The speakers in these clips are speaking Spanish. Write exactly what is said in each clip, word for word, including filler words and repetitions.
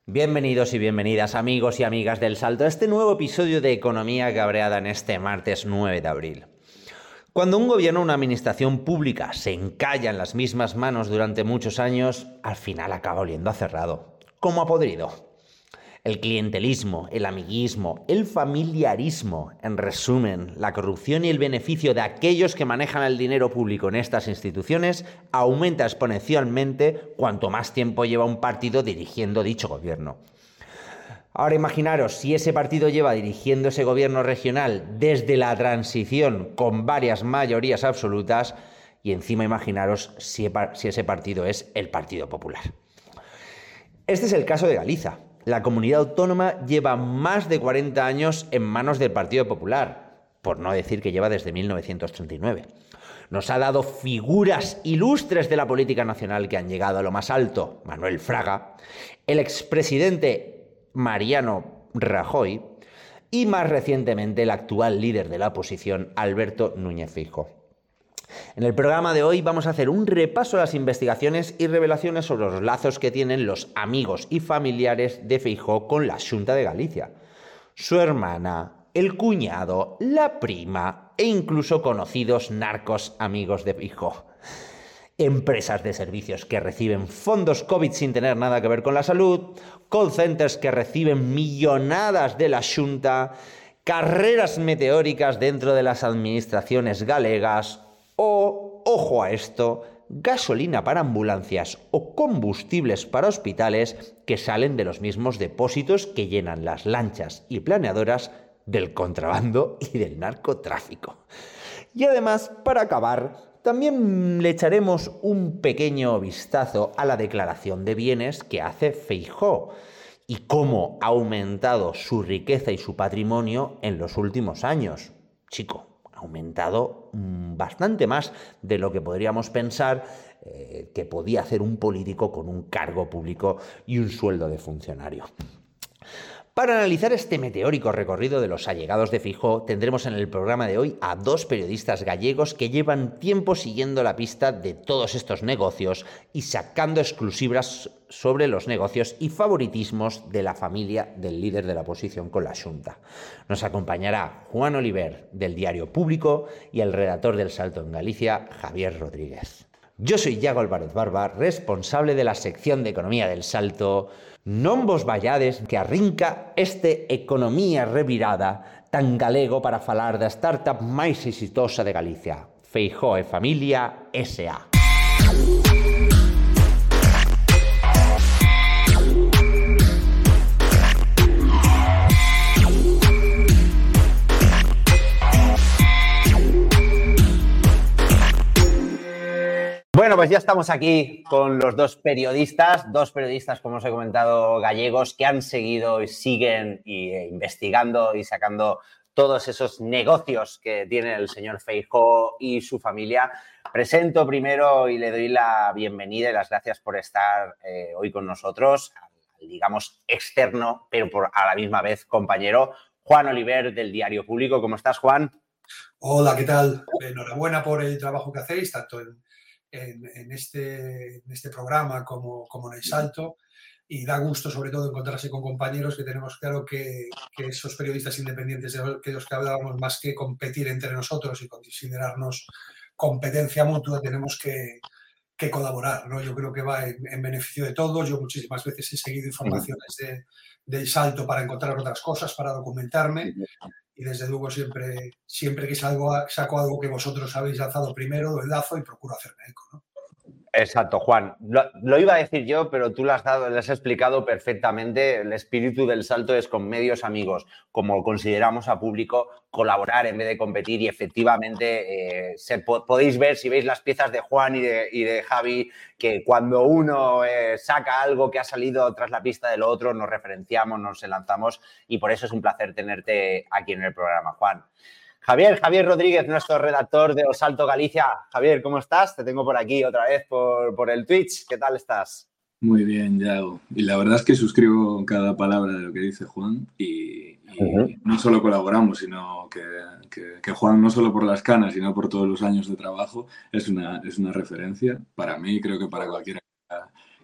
Bienvenidos y bienvenidas amigos y amigas del Salto a este nuevo episodio de Economía Cabreada en este martes nueve de abril. Cuando un gobierno o una administración pública se encalla en las mismas manos durante muchos años, al final acaba oliendo a cerrado, como a podrido. El clientelismo, el amiguismo, el familiarismo, en resumen, la corrupción y el beneficio de aquellos que manejan el dinero público en estas instituciones aumenta exponencialmente cuanto más tiempo lleva un partido dirigiendo dicho gobierno. Ahora imaginaros si ese partido lleva dirigiendo ese gobierno regional desde la transición con varias mayorías absolutas y encima imaginaros si ese partido es el Partido Popular. Este es el caso de Galicia. La comunidad autónoma lleva más de cuarenta años en manos del Partido Popular, por no decir que lleva desde mil novecientos treinta y nueve. Nos ha dado figuras ilustres de la política nacional que han llegado a lo más alto: Manuel Fraga, el expresidente Mariano Rajoy y más recientemente el actual líder de la oposición, Alberto Núñez Feijóo. En el programa de hoy vamos a hacer un repaso a las investigaciones y revelaciones sobre los lazos que tienen los amigos y familiares de Feijóo con la Xunta de Galicia, su hermana, el cuñado, la prima e incluso conocidos narcos amigos de Feijóo. Empresas de servicios que reciben fondos COVID sin tener nada que ver con la salud, call centers que reciben millonadas de la Xunta, carreras meteóricas dentro de las administraciones galegas o, ojo a esto, gasolina para ambulancias o combustibles para hospitales que salen de los mismos depósitos que llenan las lanchas y planeadoras del contrabando y del narcotráfico. Y además, para acabar, también le echaremos un pequeño vistazo a la declaración de bienes que hace Feijóo y cómo ha aumentado su riqueza y su patrimonio en los últimos años. Chico, ha aumentado bastante más de lo que podríamos pensar eh, que podía hacer un político con un cargo público y un sueldo de funcionario. Para analizar este meteórico recorrido de los allegados de Feijóo, tendremos en el programa de hoy a dos periodistas gallegos que llevan tiempo siguiendo la pista de todos estos negocios y sacando exclusivas sobre los negocios y favoritismos de la familia del líder de la oposición con la Xunta. Nos acompañará Juan Oliver, del Diario Público, y el redactor del Salto en Galicia, Javier Rodríguez. Yo soy Iago Álvarez Barba, responsable de la sección de Economía del Salto. Non vos vallades que arrinca este Economía Revirada tan galego para falar da startup máis exitosa de Galicia, Feijóo e Familia ese a. Bueno, pues ya estamos aquí con los dos periodistas, dos periodistas, como os he comentado, gallegos, que han seguido y siguen y, eh, investigando y sacando todos esos negocios que tiene el señor Feijóo y su familia. Presento primero y le doy la bienvenida y las gracias por estar eh, hoy con nosotros, digamos externo, pero por, a la misma vez compañero, Juan Oliver, del Diario Público. ¿Cómo estás, Juan? Hola, ¿qué tal? Enhorabuena por el trabajo que hacéis, tanto en En, en, este, en este programa como, como en el Salto, y da gusto sobre todo encontrarse con compañeros que tenemos claro que, que esos periodistas independientes de los que, los que hablábamos, más que competir entre nosotros y considerarnos competencia mutua, tenemos que, que colaborar, ¿no? Yo creo que va en, en beneficio de todos. Yo muchísimas veces he seguido informaciones de, del Salto para encontrar otras cosas, para documentarme, y desde luego siempre, siempre que salgo, saco algo que vosotros habéis lanzado primero, lo enlazo y procuro hacerme eco, ¿no? Exacto, Juan. Lo, lo iba a decir yo, pero tú lo has dado, lo has explicado perfectamente. El espíritu del Salto es con medios amigos, como consideramos a Público, colaborar en vez de competir, y efectivamente eh, se, podéis ver, si veis las piezas de Juan y de, y de Javi, que cuando uno eh, saca algo que ha salido tras la pista del otro, nos referenciamos, nos lanzamos, y por eso es un placer tenerte aquí en el programa, Juan. Javier, Javier Rodríguez, nuestro redactor de El Salto Galicia. Javier, ¿cómo estás? Te tengo por aquí otra vez por, por el Twitch. ¿Qué tal estás? Muy bien, Iago. Y la verdad es que suscribo cada palabra de lo que dice Juan y, y uh-huh. no solo colaboramos, sino que, que, que Juan, no solo por las canas, sino por todos los años de trabajo, es una, es una referencia para mí y creo que para cualquiera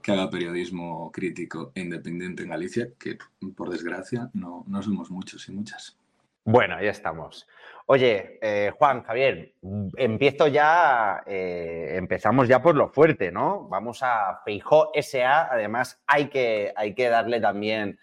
que haga periodismo crítico e independiente en Galicia, que por desgracia no, no somos muchos y muchas. Bueno, ya estamos. Oye, eh, Juan, Javier, empiezo ya, eh, empezamos ya por lo fuerte, ¿no? Vamos a Feijóo ese a, además hay que, hay que darle también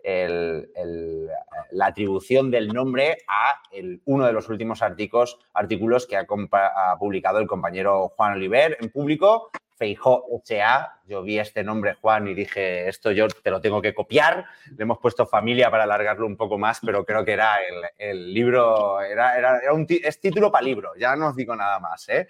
el, el, la atribución del nombre a el, uno de los últimos artículos, artículos que ha, ha publicado el compañero Juan Oliver en Público, Feijóo ese a. Yo vi este nombre, Juan, y dije, esto yo te lo tengo que copiar. Le hemos puesto familia para alargarlo un poco más, pero creo que era el, el libro, era, era, era un es título para libro, ya no os digo nada más, ¿eh?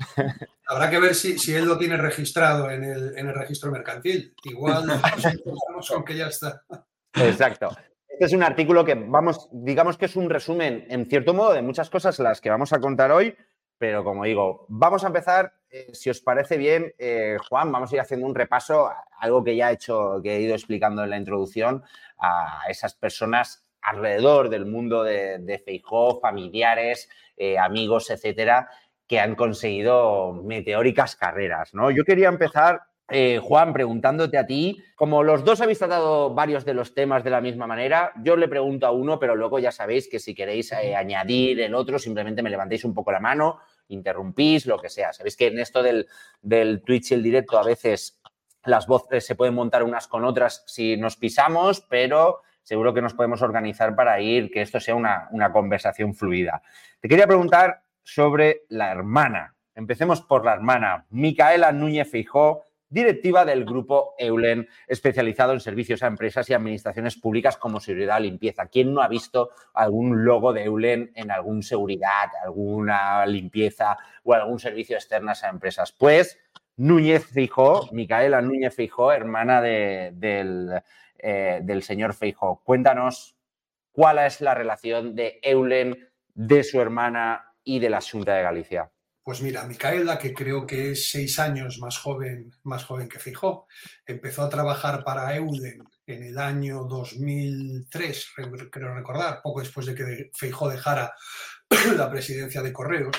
Habrá que ver si, si él lo tiene registrado en el, en el registro mercantil. Igual nos con que ya está. Exacto. Este es un artículo que, vamos, digamos que es un resumen, en cierto modo, de muchas cosas las que vamos a contar hoy, pero como digo, vamos a empezar, eh, si os parece bien, eh, Juan, vamos a ir haciendo un repaso, algo que ya he hecho, que he ido explicando en la introducción, a esas personas alrededor del mundo de, de Feijóo, familiares, eh, amigos, etcétera, que han conseguido meteóricas carreras, ¿no? Yo quería empezar, eh, Juan, preguntándote a ti, como los dos habéis tratado varios de los temas de la misma manera, yo le pregunto a uno, pero luego ya sabéis que si queréis eh, añadir el otro, simplemente me levantéis un poco la mano, interrumpís, lo que sea. Sabéis que en esto del, del Twitch y el directo a veces las voces se pueden montar unas con otras si nos pisamos, pero seguro que nos podemos organizar para ir, que esto sea una, una conversación fluida. Te quería preguntar sobre la hermana. Empecemos por la hermana, Micaela Núñez Feijóo, directiva del grupo Eulen, especializado en servicios a empresas y administraciones públicas como seguridad o limpieza. ¿Quién no ha visto algún logo de Eulen en algún seguridad, alguna limpieza o algún servicio externas a empresas? Pues Núñez Feijóo, Micaela Núñez Feijóo, hermana de, del, eh, del señor Feijóo. Cuéntanos cuál es la relación de Eulen, de su hermana y de la Xunta de Galicia. Pues mira, Micaela, que creo que es seis años más joven, más joven que Feijóo, empezó a trabajar para Eulen en el año dos mil tres, creo recordar, poco después de que Feijóo dejara la presidencia de Correos,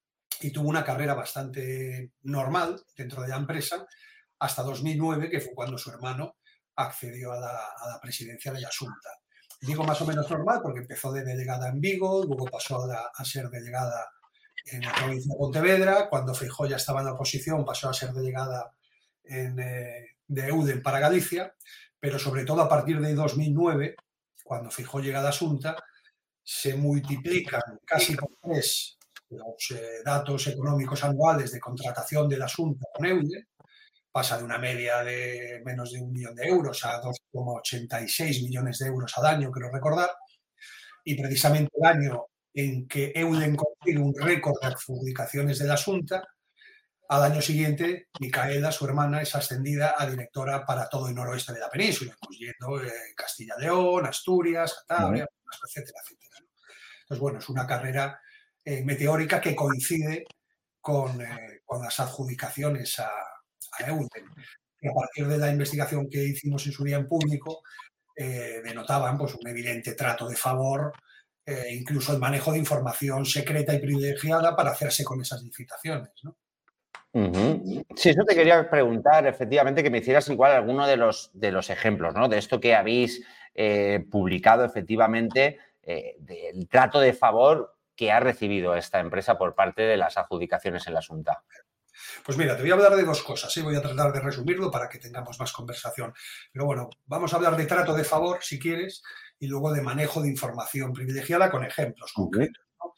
y tuvo una carrera bastante normal dentro de la empresa hasta dos mil nueve, que fue cuando su hermano accedió a la, a la presidencia de la Xunta. Digo más o menos normal porque empezó de delegada en Vigo, luego pasó a, la, a ser delegada en la provincia de Pontevedra. Cuando Feijóo ya estaba en la oposición, pasó a ser delegada en, eh, de Eulen para Galicia, pero sobre todo a partir de dos mil nueve, cuando Feijóo llega a la Xunta, se multiplican casi por tres los eh, datos económicos anuales de contratación de la Xunta con Eulen. Pasa de una media de menos de un millón de euros a dos coma ochenta y seis millones de euros al año, creo recordar, y precisamente el año en que Eulen consigue un récord de adjudicaciones de la Xunta, al año siguiente, Micaela, su hermana, es ascendida a directora para todo el noroeste de la península, incluyendo eh, Castilla y León, Asturias, Cantabria, uh-huh. etcétera, etcétera. Entonces, bueno, es una carrera eh, meteórica que coincide con, eh, con las adjudicaciones a, a Eulen. Y a partir de la investigación que hicimos en su día en Público, eh, denotaban pues, un evidente trato de favor, Eh, incluso el manejo de información secreta y privilegiada para hacerse con esas licitaciones, ¿no? Uh-huh. Sí, eso te quería preguntar, efectivamente, que me hicieras igual alguno de los, de los ejemplos, ¿no? De esto que habéis eh, publicado, efectivamente, eh, del trato de favor que ha recibido esta empresa por parte de las adjudicaciones en la Xunta. Pues mira, te voy a hablar de dos cosas, ¿eh? Voy a tratar de resumirlo para que tengamos más conversación. Pero bueno, vamos a hablar de trato de favor, si quieres, y luego de manejo de información privilegiada con ejemplos concretos, ¿no?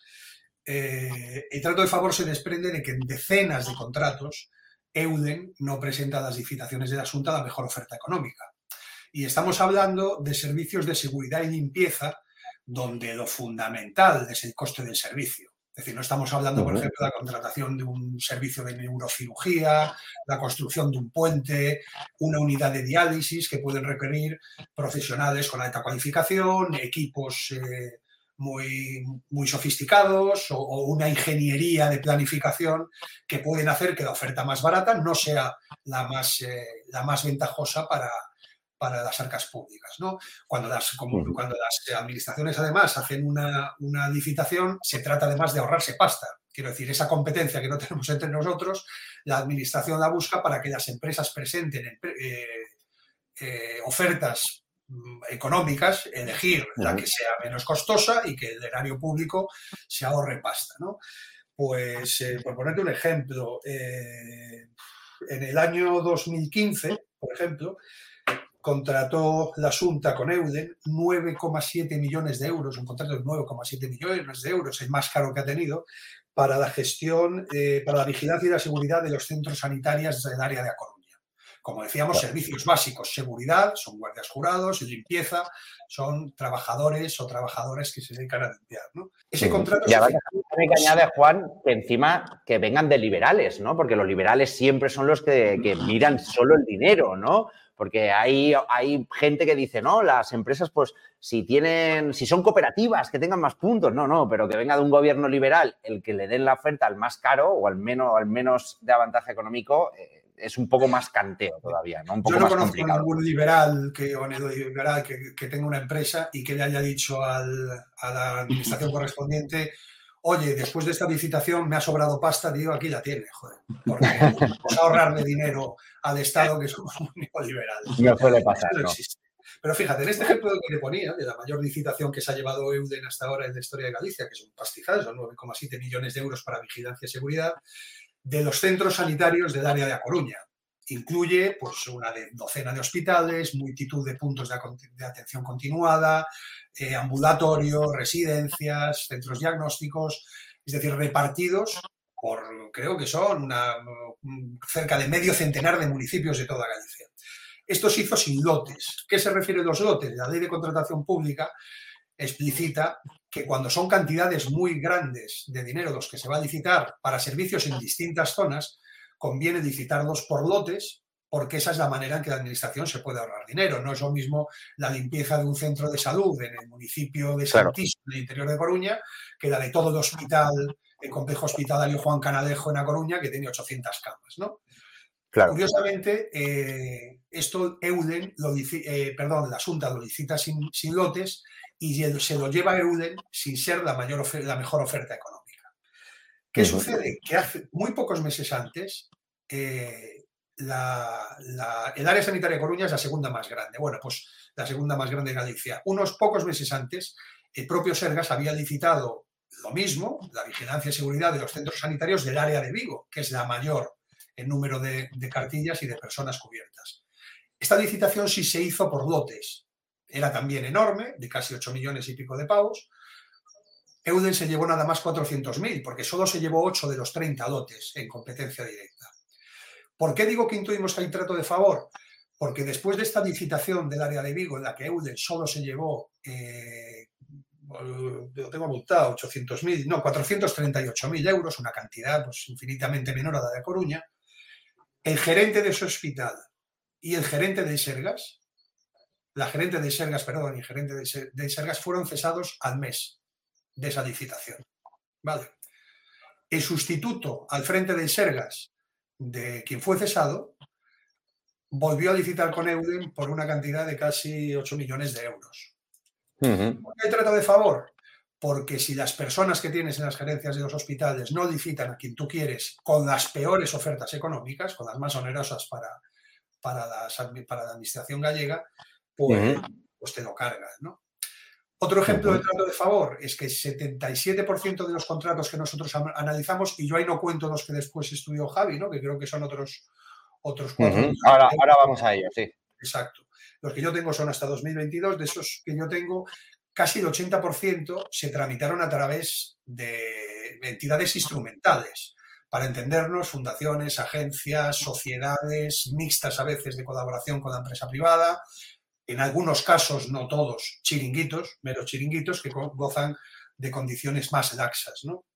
Eh, el trato de favor se desprende de que en decenas de contratos Eulen no presenta a las licitaciones de la Xunta la mejor oferta económica. Y estamos hablando de servicios de seguridad y limpieza donde lo fundamental es el coste del servicio. Es decir, no estamos hablando, por ejemplo, de la contratación de un servicio de neurocirugía, la construcción de un puente, una unidad de diálisis que pueden requerir profesionales con alta cualificación, equipos eh, muy, muy sofisticados o, o una ingeniería de planificación que pueden hacer que la oferta más barata no sea la más, eh, la más ventajosa para, para las arcas públicas, ¿no? Cuando las, como, cuando las administraciones además hacen una, una licitación, se trata además de ahorrarse pasta. Quiero decir, esa competencia que no tenemos entre nosotros, la administración la busca para que las empresas presenten eh, eh, ofertas económicas, elegir la que sea menos costosa y que el erario público se ahorre pasta, ¿no? Pues, eh, por ponerte un ejemplo, eh, en el año dos mil quince, por ejemplo, contrató la Xunta con Euden nueve coma siete millones de euros, un contrato de nueve coma siete millones de euros, el más caro que ha tenido, para la gestión, eh, para la vigilancia y la seguridad de los centros sanitarios del área de A Coruña. Como decíamos, servicios básicos, seguridad, son guardias jurados, limpieza, son trabajadores o trabajadoras que se dedican a limpiar, ¿no? Ese contrato... Y ahora me que añade, Juan, que encima que vengan de liberales, ¿no? Porque los liberales siempre son los que, que miran solo el dinero, ¿no? Porque hay, hay gente que dice, no, las empresas, pues, si tienen, si son cooperativas, que tengan más puntos. No, no, pero que venga de un gobierno liberal el que le den la oferta al más caro o al menos, al menos de avantaje económico, eh, es un poco más canteo todavía, ¿no? Un poco Yo no más conozco complicado. a ningún liberal, que, o neoliberal que, que tenga una empresa y que le haya dicho al, a la administración correspondiente, oye, después de esta licitación me ha sobrado pasta, digo, aquí la tiene, joder, porque vamos a ahorrarle dinero al Estado, que somos muy neoliberales. No suele pasar, no ¿no? existe. Pero fíjate, en este ejemplo que le ponía, de la mayor licitación que se ha llevado Euden hasta ahora en la historia de Galicia, que es un pastizal, son nueve coma siete millones de euros para vigilancia y seguridad, de los centros sanitarios del área de A Coruña. Incluye pues, una de, docena de hospitales, multitud de puntos de, de atención continuada, eh, ambulatorios, residencias, centros diagnósticos, es decir, repartidos por, creo que son una, cerca de medio centenar de municipios de toda Galicia. Esto se hizo sin lotes. ¿Qué se refiere a los lotes? La ley de contratación pública explicita que cuando son cantidades muy grandes de dinero los que se va a licitar para servicios en distintas zonas, conviene licitarlos por lotes, porque esa es la manera en que la administración se puede ahorrar dinero. No es lo mismo la limpieza de un centro de salud en el municipio de Santiso, en el interior de Coruña, que la de todo el hospital, el complejo hospitalario Juan Canalejo en A Coruña, que tiene ochocientas camas, ¿no? Claro. Curiosamente, eh, esto Euden, lo, eh, perdón, la Xunta lo licita sin, sin lotes y se lo lleva a Euden sin ser la, mayor la mejor oferta económica. ¿Qué uh-huh. sucede? Que hace muy pocos meses antes, eh, la, la, el área sanitaria de Coruña es la segunda más grande. Bueno, pues la segunda más grande de Galicia. Unos pocos meses antes, el propio Sergas había licitado lo mismo, la vigilancia y seguridad de los centros sanitarios del área de Vigo, que es la mayor en número de, de cartillas y de personas cubiertas. Esta licitación sí se hizo por lotes. Era también enorme, de casi ocho millones y pico de pavos. Euden se llevó nada más cuatrocientos mil, porque solo se llevó ocho de los treinta lotes en competencia directa. ¿Por qué digo que intuimos que hay trato de favor? Porque después de esta licitación del área de Vigo, en la que Euden solo se llevó, eh, lo tengo apuntado, ochocientos mil, no, cuatrocientos treinta y ocho mil euros, una cantidad pues, infinitamente menor a la de Coruña, el gerente de ese hospital y el gerente de Sergas, la gerente de Sergas, perdón, y el gerente de Sergas fueron cesados al mes de esa licitación. Vale. El sustituto al frente de Sergas de quien fue cesado volvió a licitar con Euden por una cantidad de casi ocho millones de euros. Uh-huh. ¿Por qué hay trato de favor? Porque si las personas que tienes en las gerencias de los hospitales no licitan a quien tú quieres con las peores ofertas económicas, con las más onerosas para, para, las, para la administración gallega, pues, uh-huh. pues te lo cargas, ¿no? Otro ejemplo uh-huh. de trato de favor es que el setenta y siete por ciento de los contratos que nosotros analizamos, y yo ahí no cuento los que después estudió Javi, ¿no? Que creo que son otros, otros cuatro. Uh-huh. ahora, ahora vamos a ello, sí. Exacto. Los que yo tengo son hasta dos mil veintidós, de esos que yo tengo, casi el ochenta por ciento se tramitaron a través de entidades instrumentales. Para entendernos, fundaciones, agencias, sociedades, mixtas a veces de colaboración con la empresa privada, en algunos casos, no todos, chiringuitos, meros chiringuitos que gozan de condiciones más laxas, ¿no?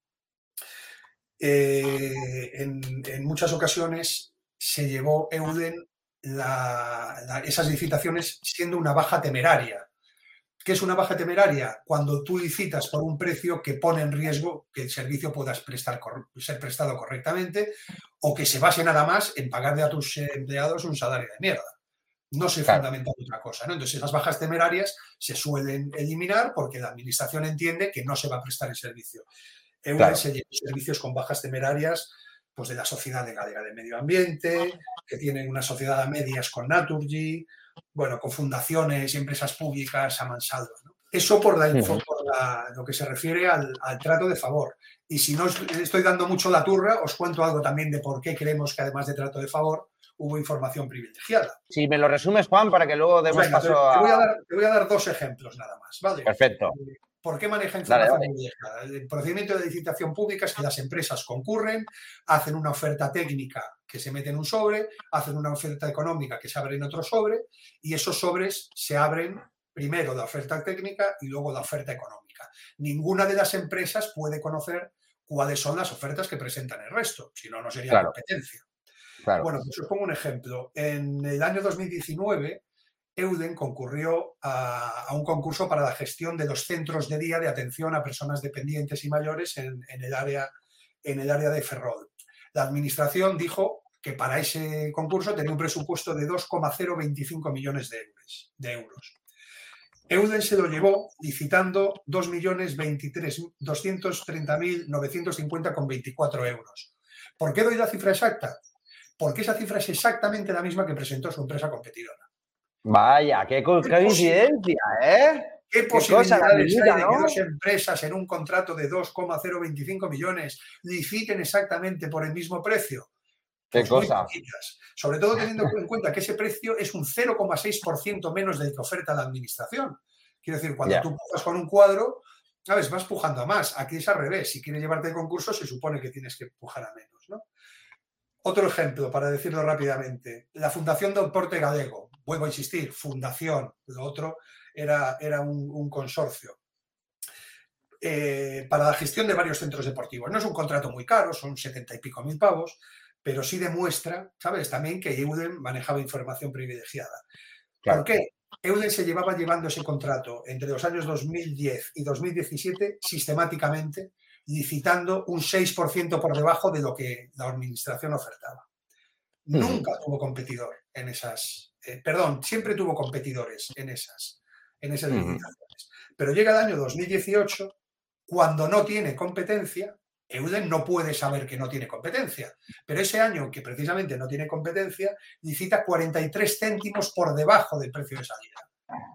Eh, en, en muchas ocasiones se llevó Euden la, la, esas licitaciones siendo una baja temeraria. ¿Qué es una baja temeraria? Cuando tú licitas por un precio que pone en riesgo que el servicio pueda prestar, ser prestado correctamente o que se base nada más en pagarle a tus empleados un salario de mierda. No se Claro. fundamenta en otra cosa, ¿no? Entonces, esas bajas temerarias se suelen eliminar porque la administración entiende que no se va a prestar el servicio. Euden Claro. se lleva servicios con bajas temerarias pues, de la Sociedad de Galega de Medio Ambiente, que tienen una sociedad a medias con Naturgy, bueno, con fundaciones y empresas públicas a mansalva, ¿no? Eso por, la, Uh-huh. por la, lo que se refiere al, al trato de favor. Y si no os estoy dando mucho la turra, os cuento algo también de por qué creemos que además de trato de favor hubo información privilegiada. Si me lo resumes, Juan, para que luego demos pues venga, paso te, a... Te voy a, dar, te voy a dar dos ejemplos nada más, ¿vale? Perfecto. ¿Por qué maneja información dale, dale. privilegiada? El procedimiento de licitación pública es que las empresas concurren, hacen una oferta técnica que se mete en un sobre, hacen una oferta económica que se abre en otro sobre y esos sobres se abren primero la oferta técnica y luego la oferta económica. Ninguna de las empresas puede conocer cuáles son las ofertas que presentan el resto, si no, no sería claro. competencia. Claro. Bueno, pues os pongo un ejemplo. En el año dos mil diecinueve, Euden concurrió a, a un concurso para la gestión de los centros de día de atención a personas dependientes y mayores en, en, el, área, en el área de Ferrol. La administración dijo que para ese concurso tenía un presupuesto de dos coma cero veinticinco millones de euros. De euros. Euden se lo llevó licitando dos millones doscientos treinta mil novecientos cincuenta con veinticuatro euros. ¿Por qué doy la cifra exacta? Porque esa cifra es exactamente la misma que presentó su empresa competidora. Vaya, qué, co qué coincidencia, ¿eh? ¿Qué, ¿Qué posibilidades cosa, hay de ¿no? que dos empresas en un contrato de dos coma cero veinticinco millones liciten exactamente por el mismo precio? ¿Qué pues cosa? Muy poquitas. Sobre todo teniendo en cuenta que ese precio es un cero coma seis por ciento menos del que oferta la administración. Quiero decir, cuando yeah. tú pujas con un cuadro, ¿sabes? Vas pujando a más. Aquí es al revés. Si quieres llevarte el concurso, se supone que tienes que pujar a menos, ¿no? Otro ejemplo, para decirlo rápidamente, la Fundación del Porte Galego. Vuelvo a insistir, fundación. Lo otro era, era un, un consorcio. Eh, para la gestión de varios centros deportivos. No es un contrato muy caro, son setenta y pico mil pavos, pero sí demuestra, ¿sabes? También que Euden manejaba información privilegiada. Claro. ¿Por qué? Euden se llevaba llevando ese contrato entre los años dos mil diez y dos mil diecisiete sistemáticamente, licitando un seis por ciento por debajo de lo que la administración ofertaba. Uh-huh. Nunca tuvo competidor en esas, eh, perdón, siempre tuvo competidores en esas, en esas uh-huh. licitaciones. Pero llega el año dos mil dieciocho, cuando no tiene competencia. Euden no puede saber que no tiene competencia, pero ese año que precisamente no tiene competencia, licita cuarenta y tres céntimos por debajo del precio de salida.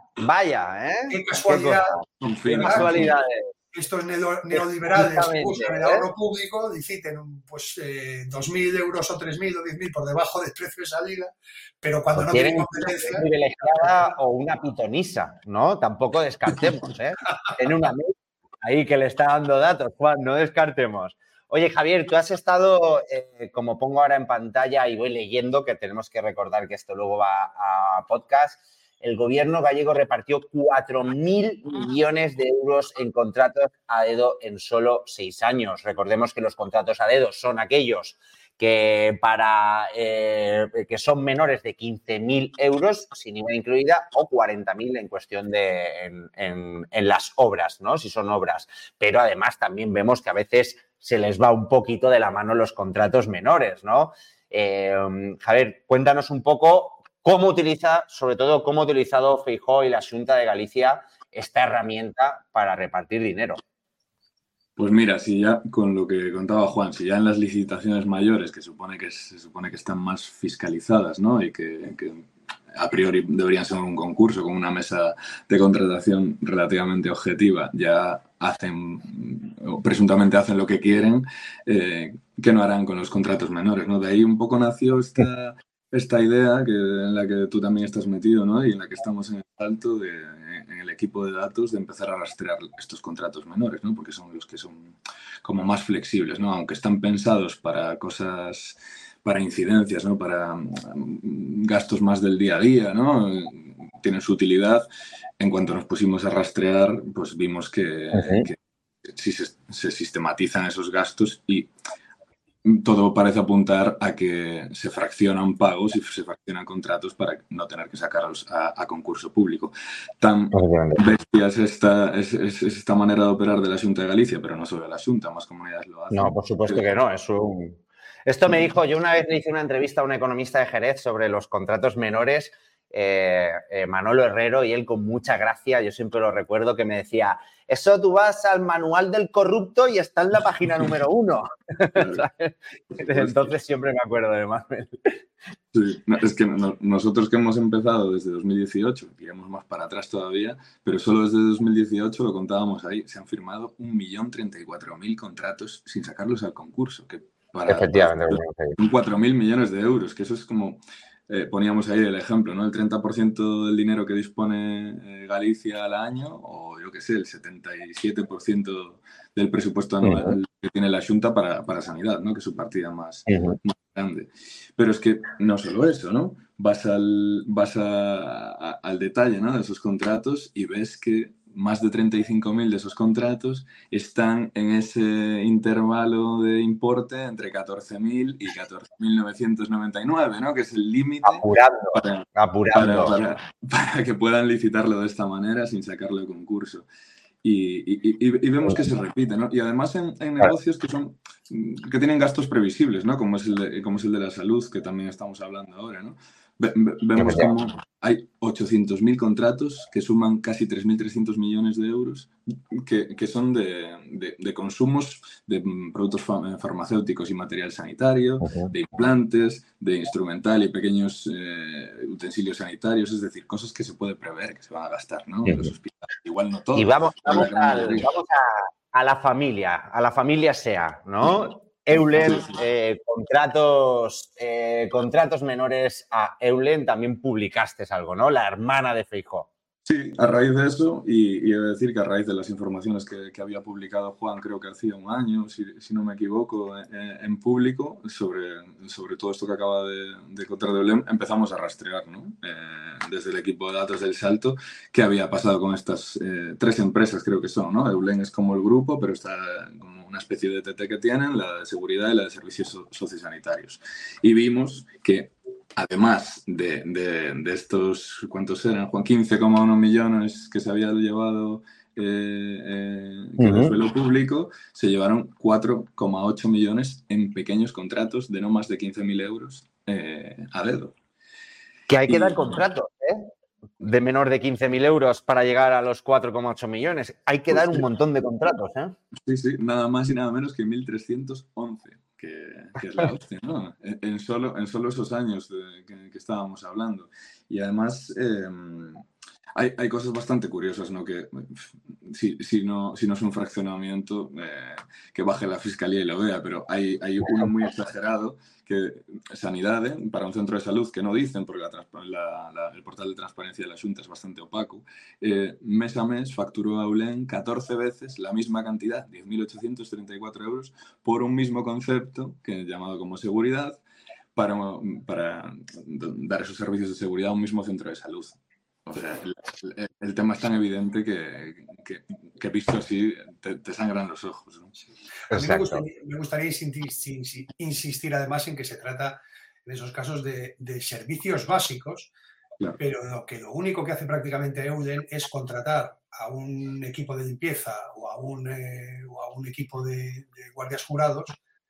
Vaya, ¿eh? Qué casualidad. Qué casualidades. Estos neoliberales que buscan el ahorro público liciten pues eh, dos mil euros o tres mil o diez mil por debajo del precio de salida, pero cuando pues no tienen competencia... Una privilegiada o una pitonisa, ¿no? Tampoco descartemos, ¿eh? Tiene una ahí que le está dando datos, Juan, no descartemos. Oye, Javier, tú has estado, eh, como pongo ahora en pantalla y voy leyendo, que tenemos que recordar que esto luego va a podcast, el gobierno gallego repartió cuatro mil millones de euros en contratos a dedo en solo seis años. Recordemos que los contratos a dedo son aquellos que, para, eh, que son menores de quince mil euros, sin I V A incluida, o cuarenta mil en cuestión de en, en, en las obras, ¿no? Si son obras. Pero además también vemos que a veces se les va un poquito de la mano los contratos menores, ¿no? Eh, Javier, cuéntanos un poco cómo utiliza, sobre todo cómo ha utilizado Feijóo y la Xunta de Galicia esta herramienta para repartir dinero. Pues mira, si ya con lo que contaba Juan, si ya en las licitaciones mayores, que supone que se supone que están más fiscalizadas, ¿no? Y que, que a priori deberían ser un concurso con una mesa de contratación relativamente objetiva, ya hacen, o presuntamente hacen lo que quieren, eh, ¿qué no harán con los contratos menores, ¿no? De ahí un poco nació esta, esta idea que, en la que tú también estás metido, ¿no? Y en la que estamos en el salto de, en el equipo de datos, de empezar a rastrear estos contratos menores, ¿no? Porque son los que son como más flexibles, ¿no? Aunque están pensados para cosas, para incidencias, ¿no? Para um, gastos más del día a día, ¿no? Tienen su utilidad. En cuanto nos pusimos a rastrear, pues vimos que, uh-huh. que sí se, se sistematizan esos gastos y todo parece apuntar a que se fraccionan pagos y se fraccionan contratos para no tener que sacarlos a, a concurso público. Tan bestia es esta, es, es esta manera de operar de la Xunta de Galicia, pero no solo la Xunta, más comunidades lo hacen. No, por supuesto que no. Es un... Esto me dijo, yo una vez le hice una entrevista a un economista de Jerez sobre los contratos menores eh, eh, Manolo Herrero, y él con mucha gracia, yo siempre lo recuerdo, que me decía, eso tú vas al manual del corrupto y está en la página número uno. Claro. Entonces siempre me acuerdo de Manuel. Sí, no, es que no, nosotros que hemos empezado desde dos mil dieciocho, iremos más para atrás todavía, pero solo desde dos mil dieciocho, lo contábamos ahí, se han firmado un millón treinta y cuatro mil contratos sin sacarlos al concurso, que para, Efectivamente. para son cuatro mil millones de euros, que eso es como, eh, poníamos ahí el ejemplo, ¿no? El treinta por ciento del dinero que dispone eh, Galicia al año, o yo qué sé, el setenta y siete por ciento del presupuesto anual uh-huh. que tiene la Xunta para, para sanidad, ¿no? Que es su partida más, uh-huh. más grande. Pero es que no solo eso, ¿no? Vas al, vas a, a, al detalle, ¿no? De esos contratos y ves que más de treinta y cinco mil de esos contratos están en ese intervalo de importe entre catorce mil y catorce mil novecientos noventa y nueve, ¿no? Que es el límite apurando, para, apurando. Para, para, para que puedan licitarlo de esta manera sin sacarlo de concurso. Y, y, y, y vemos que se repite, ¿no? Y además en, en negocios que son que tienen gastos previsibles, ¿no? Como es el de, como es el de la salud, que también estamos hablando ahora, ¿no? Ve, ve, vemos como hay ochocientos mil contratos que suman casi tres mil trescientos millones de euros que, que son de, de, de consumos de productos farmacéuticos y material sanitario, uh-huh. de implantes, de instrumental y pequeños eh, utensilios sanitarios, es decir, cosas que se puede prever que se van a gastar, ¿no? En los hospitales. Igual no todo. Y vamos, vamos, al, vamos a, a la familia, a la familia SEA, ¿no? Eulen, eh, contratos, eh, contratos menores a Eulen, también publicaste algo, ¿no? La hermana de Feijóo. Sí, a raíz de eso, y, y he de decir que a raíz de las informaciones que, que había publicado Juan, creo que hacía un año, si, si no me equivoco, en, en público, sobre, sobre todo esto que acaba de, de contar de Eulen, empezamos a rastrear, ¿no? Eh, desde el equipo de datos del Salto, qué había pasado con estas eh, tres empresas, creo que son, ¿no? Eulen es como el grupo, pero está como una especie de T T que tienen, la de seguridad y la de servicios sociosanitarios. Y vimos que además de, de, de estos, ¿cuántos eran? Juan, quince coma uno millones que se había llevado eh, eh, que uh-huh. desveló público, se llevaron cuatro coma ocho millones en pequeños contratos de no más de quince mil euros eh, a dedo. Que hay que y, dar contratos, ¿eh? De menor de quince mil euros para llegar a los cuatro coma ocho millones. Hay que pues dar sí. un montón de contratos, ¿eh? Sí, sí, nada más y nada menos que mil trescientos once. Que, que es la hostia, ¿no? En, en, solo, en solo esos años de, que, que estábamos hablando. Y además eh, hay, hay cosas bastante curiosas, ¿no? Que si, si, no, si no es un fraccionamiento, eh, que baje la fiscalía y lo vea, pero hay, hay uno muy exagerado que sanidad, ¿eh? Para un centro de salud que no dicen, porque la, la, la, el portal de transparencia de la Xunta es bastante opaco, eh, mes a mes facturó a Eulen catorce veces la misma cantidad, diez mil ochocientos treinta y cuatro euros, por un mismo concepto, que llamado como seguridad, para, para dar esos servicios de seguridad a un mismo centro de salud. O sea, el, el, el tema es tan evidente que, que, que visto así te, te sangran los ojos, ¿no? A mí me gustaría, me gustaría insistir, insistir además en que se trata en esos casos de, de servicios básicos, claro. Pero lo que lo único que hace prácticamente Eulen es contratar a un equipo de limpieza o a un, eh, o a un equipo de, de guardias jurados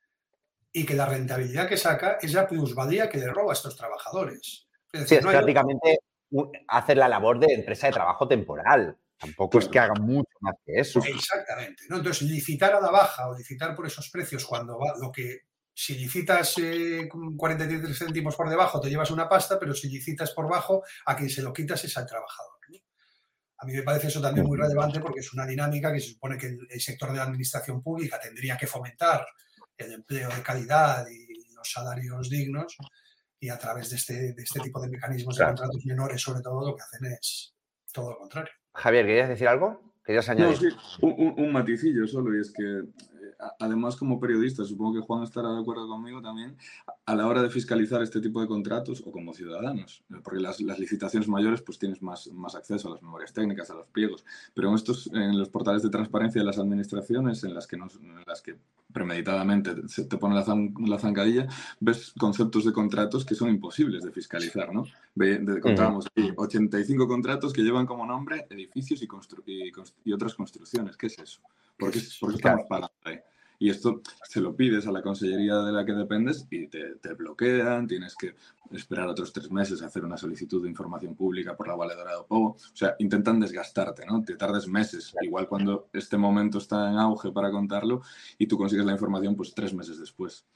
y que la rentabilidad que saca es la plusvalía que le roba a estos trabajadores. Es decir, sí, es no prácticamente otro... hacer la labor de empresa de trabajo temporal. Tampoco es que haga mucho más que eso. Exactamente, ¿no? Entonces, licitar a la baja o licitar por esos precios cuando va, lo que si licitas eh, cuarenta y tres céntimos por debajo te llevas una pasta, pero si licitas por bajo, a quien se lo quitas es al trabajador, ¿no? A mí me parece eso también muy relevante porque es una dinámica que se supone que el, el sector de la administración pública tendría que fomentar el empleo de calidad y los salarios dignos, y a través de este, de este tipo de mecanismos claro. de contratos menores, sobre todo, lo que hacen es todo lo contrario. Javier, ¿querías decir algo? ¿Querías añadir? No, sí, un, un maticillo solo, y es que eh, además como periodista, supongo que Juan estará de acuerdo conmigo también, a la hora de fiscalizar este tipo de contratos, o como ciudadanos, porque las, las licitaciones mayores pues tienes más, más acceso a las memorias técnicas, a los pliegos, pero en estos, en los portales de transparencia de las administraciones, en las que, no, en las que premeditadamente se te pone la, zan, la zancadilla, ves conceptos de contratos que son imposibles de fiscalizar, ¿no? De, de, contábamos aquí ochenta y cinco contratos que llevan como nombre edificios y, constru y, y otras construcciones. ¿Qué es eso? ¿Por qué, por qué estamos pagando ahí? Y esto se lo pides a la consellería de la que dependes y te, te bloquean, tienes que esperar otros tres meses a hacer una solicitud de información pública por la valedora de Opovo. O sea, intentan desgastarte, ¿no? Te tardes meses. Igual cuando este momento está en auge para contarlo y tú consigues la información pues tres meses después.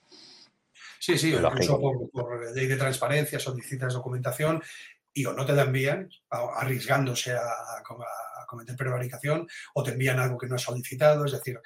Sí, sí, o incluso por, por ley de transparencia solicitas documentación y o no te la envían, arriesgándose a, a, a cometer prevaricación, o te envían algo que no has solicitado. Es decir,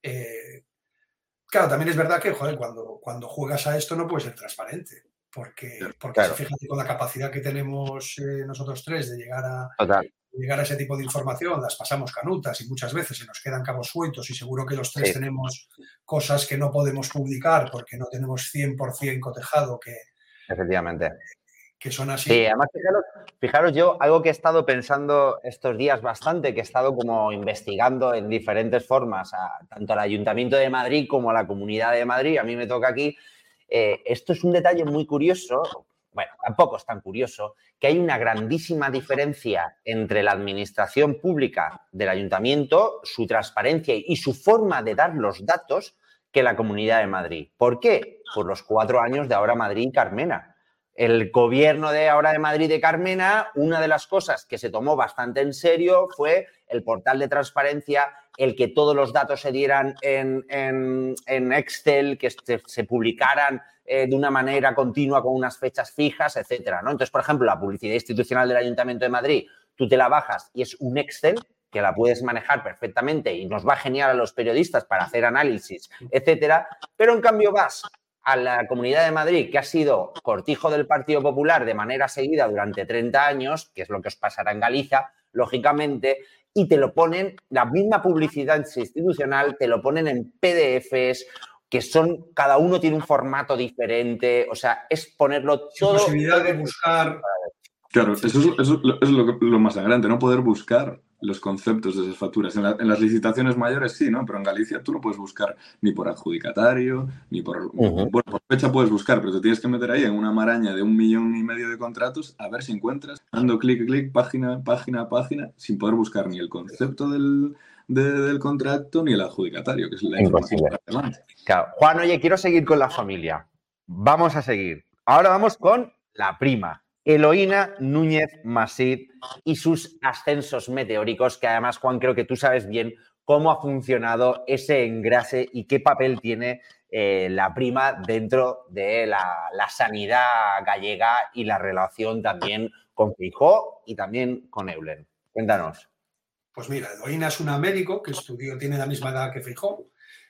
eh, claro, también es verdad que, joder, cuando, cuando juegas a esto no puedes ser transparente, porque, porque claro. Si fíjate con la capacidad que tenemos eh, nosotros tres de llegar a, llegar a ese tipo de información, las pasamos canutas y muchas veces se nos quedan cabos sueltos y seguro que los tres sí. tenemos cosas que no podemos publicar porque no tenemos cien por ciento cotejado que... Efectivamente. Que son así. Sí, además, fijaros, fijaros yo, algo que he estado pensando estos días bastante, que he estado como investigando en diferentes formas, a, tanto al Ayuntamiento de Madrid como a la Comunidad de Madrid, a mí me toca aquí, eh, esto es un detalle muy curioso, bueno, tampoco es tan curioso, que hay una grandísima diferencia entre la administración pública del Ayuntamiento, su transparencia y su forma de dar los datos, que la Comunidad de Madrid. ¿Por qué? Por los cuatro años de Ahora Madrid y Carmena. El gobierno de Ahora de Madrid de Carmena, una de las cosas que se tomó bastante en serio fue el portal de transparencia, el que todos los datos se dieran en, en, en Excel, que se, se publicaran eh, de una manera continua con unas fechas fijas, etcétera, ¿no? Entonces, por ejemplo, la publicidad institucional del Ayuntamiento de Madrid, tú te la bajas y es un Excel que la puedes manejar perfectamente y nos va genial a los periodistas para hacer análisis, etcétera, pero en cambio vas a la Comunidad de Madrid, que ha sido cortijo del Partido Popular de manera seguida durante treinta años, que es lo que os pasará en Galicia, lógicamente, y te lo ponen, la misma publicidad institucional, te lo ponen en P D Fs, que son, cada uno tiene un formato diferente, o sea, es ponerlo todo... Sin posibilidad de buscar... Claro, eso es, eso es, lo, es lo, lo más sangrante, no poder buscar los conceptos de esas facturas. En, la, en las licitaciones mayores sí, ¿no? Pero en Galicia tú no puedes buscar ni por adjudicatario, ni por... Uh-huh. Bueno, por fecha puedes buscar, pero te tienes que meter ahí en una maraña de un millón y medio de contratos a ver si encuentras, dando clic, clic, página, página, página, sin poder buscar ni el concepto del, de, del contrato ni el adjudicatario, que es la información relevante. Claro. Juan, oye, quiero seguir con la familia. Vamos a seguir. Ahora vamos con la prima. Eloína Núñez Masip y sus ascensos meteóricos, que además, Juan, creo que tú sabes bien cómo ha funcionado ese engrase y qué papel tiene eh, la prima dentro de la, la sanidad gallega y la relación también con Feijóo y también con Eulen. Cuéntanos. Pues mira, Eloína es una médico que estudió, tiene la misma edad que Feijóo,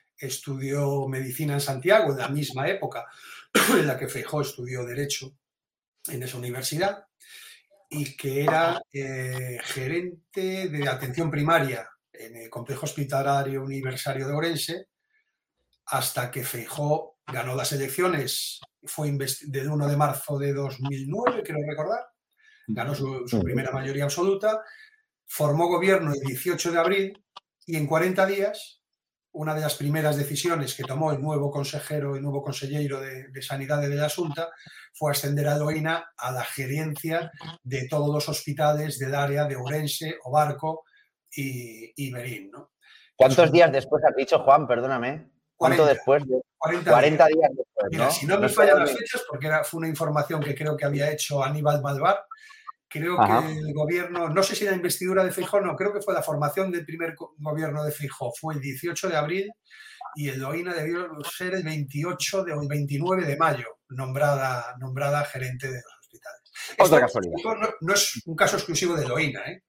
estudió medicina en Santiago en la misma época en la que Feijóo estudió Derecho en esa universidad, y que era eh, gerente de atención primaria en el complejo hospitalario universitario de Ourense, hasta que Feijóo ganó las elecciones, fue del uno de marzo de dos mil nueve, creo recordar, ganó su, su primera mayoría absoluta, formó gobierno el dieciocho de abril y en cuarenta días una de las primeras decisiones que tomó el nuevo consejero, el nuevo consejero de, de Sanidad de la Xunta fue ascender a Eloína a la gerencia de todos los hospitales del área de Ourense, Obarco y, y Berín, ¿no? ¿Cuántos días después has dicho, Juan? Perdóname. ¿Cuánto cuarenta, después? De... cuarenta, cuarenta días después, Mira, ¿no? si no me fallan las fechas, porque era, fue una información que creo que había hecho Aníbal Malvar, creo Ajá. que el gobierno, no sé si la investidura de Feijóo, no, creo que fue la formación del primer gobierno de Feijóo, fue el dieciocho de abril y Eloína debió ser el veintiocho de, o el veintinueve de mayo, nombrada, nombrada gerente de los hospitales. Otra casualidad. No, no es un caso exclusivo de Eloína, ¿eh?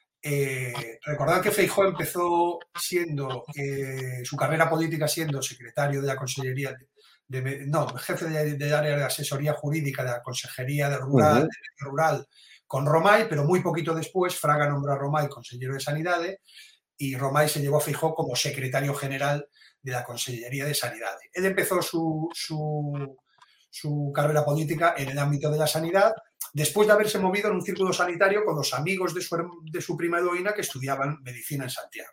Eh, recordad que Feijóo empezó siendo, eh, su carrera política siendo secretario de la Consellería, de, de, no, jefe del de área de asesoría jurídica de la Consejería de Rural, uh-huh. de Rural, con Romay, pero muy poquito después Fraga nombró a Romay consejero de Sanidade y Romay se llevó a Feijóo como secretario general de la Consellería de Sanidade. Él empezó su, su, su carrera política en el ámbito de la sanidad después de haberse movido en un círculo sanitario con los amigos de su, de su prima Eloína que estudiaban medicina en Santiago.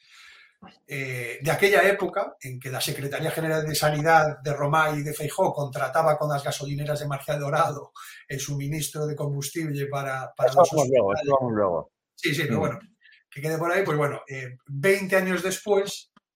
Eh, de aquella época en que la Secretaría General de Sanidad de Romay y de Feijóo contrataba con las gasolineras de Marcial Dorado el suministro de combustible para, para eso los vamos luego, eso vamos luego. Sí, sí, pero bueno, que quede por ahí, pues bueno, eh, veinte años después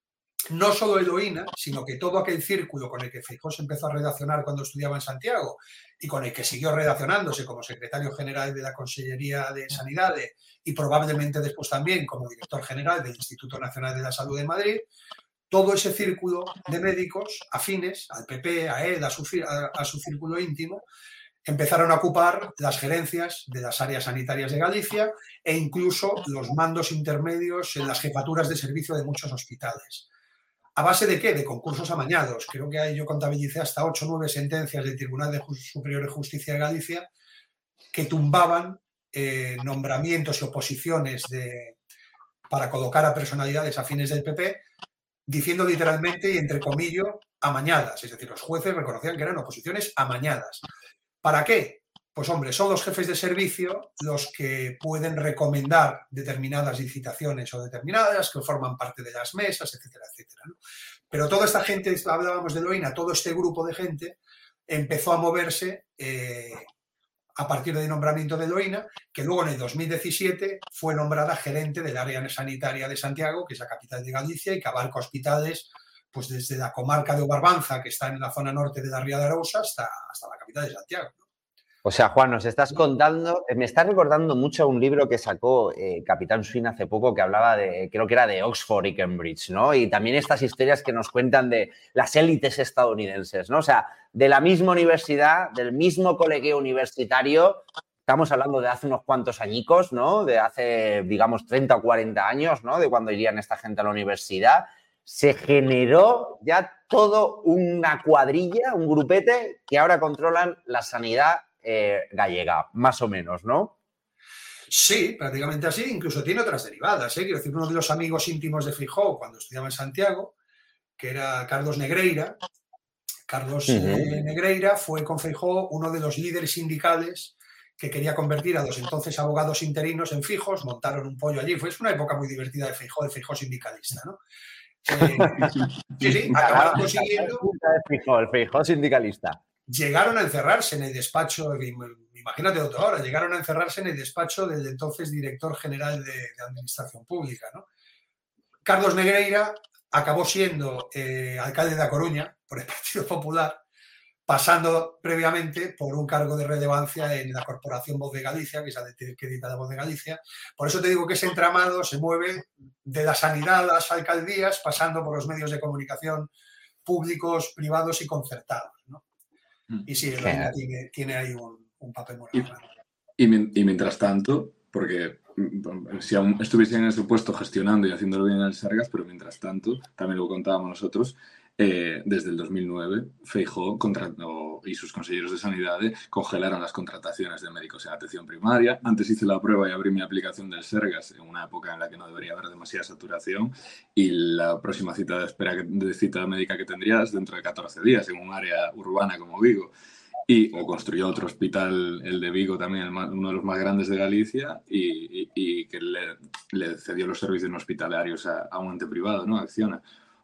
no solo Eloína, sino que todo aquel círculo con el que Feijóo se empezó a relacionar cuando estudiaba en Santiago y con el que siguió relacionándose como secretario general de la Consellería de Sanidad y probablemente después también como director general del Instituto Nacional de la Salud de Madrid, todo ese círculo de médicos afines al P P, a él, a su, a, a su círculo íntimo, empezaron a ocupar las gerencias de las áreas sanitarias de Galicia e incluso los mandos intermedios en las jefaturas de servicio de muchos hospitales. ¿A base de qué? De concursos amañados. Creo que ahí yo contabilicé hasta ocho o nueve sentencias del Tribunal de Superior de Justicia de Galicia que tumbaban eh, nombramientos y oposiciones de, para colocar a personalidades afines del P P, diciendo literalmente y entre comillas amañadas. Es decir, los jueces reconocían que eran oposiciones amañadas. ¿Para qué? Pues hombre, son los jefes de servicio los que pueden recomendar determinadas licitaciones o determinadas que forman parte de las mesas, etcétera, etcétera, ¿no? Pero toda esta gente, hablábamos de Eloína, todo este grupo de gente empezó a moverse eh, a partir del nombramiento de Eloína, que luego en el dos mil diecisiete fue nombrada gerente del área sanitaria de Santiago, que es la capital de Galicia y que abarca hospitales pues desde la comarca de Obarbanza, que está en la zona norte de la Ría de Arousa, hasta, hasta la capital de Santiago, ¿no? O sea, Juan, nos estás contando, me estás recordando mucho a un libro que sacó eh, Capitán Swing hace poco que hablaba de, creo que era de Oxford y Cambridge, ¿no? Y también estas historias que nos cuentan de las élites estadounidenses, ¿no? O sea, de la misma universidad, del mismo colegio universitario, estamos hablando de hace unos cuantos añicos, ¿no? De hace, digamos, treinta o cuarenta años, ¿no? De cuando irían esta gente a la universidad. Se generó ya todo una cuadrilla, un grupete que ahora controlan la sanidad eh, gallega, más o menos, ¿no? Sí, prácticamente así. Incluso tiene otras derivadas, ¿eh? Quiero decir, uno de los amigos íntimos de Feijóo cuando estudiaba en Santiago, que era Carlos Negreira. Carlos uh-huh. eh, Negreira fue con Feijóo uno de los líderes sindicales que quería convertir a los entonces abogados interinos en fijos. Montaron un pollo allí. Fue una época muy divertida de Feijóo, de Feijóo sindicalista, ¿no? Eh, sí, sí, acabaron consiguiendo. El Feijóo sindicalista. Llegaron a encerrarse en el despacho, imagínate otra hora, llegaron a encerrarse en el despacho del entonces director general de, de Administración Pública, ¿no? Carlos Negreira acabó siendo eh, alcalde de A Coruña por el Partido Popular, pasando previamente por un cargo de relevancia en la Corporación Voz de Galicia, que es la que edita la Voz de Galicia. Por eso te digo que ese entramado se mueve de la sanidad a las alcaldías, pasando por los medios de comunicación públicos, privados y concertados, ¿no? Y sí, Eloína tiene, tiene ahí un, un papel muy raro. Y, y, y mientras tanto, porque si aún estuviese en ese puesto gestionando y haciéndolo bien en el Sergas, pero mientras tanto, también lo contábamos nosotros, eh, desde el dos mil nueve, Feijóo contrató, y sus consejeros de Sanidad congelaron las contrataciones de médicos en atención primaria. Antes hice la prueba y abrí mi aplicación del Sergas en una época en la que no debería haber demasiada saturación, y la próxima cita de espera de cita médica que tendrías dentro de catorce días en un área urbana como Vigo. Y o construyó otro hospital, el de Vigo también, el más, uno de los más grandes de Galicia, y, y, y que le, le cedió los servicios hospitalarios a, a un ente privado, ¿no? Acciona.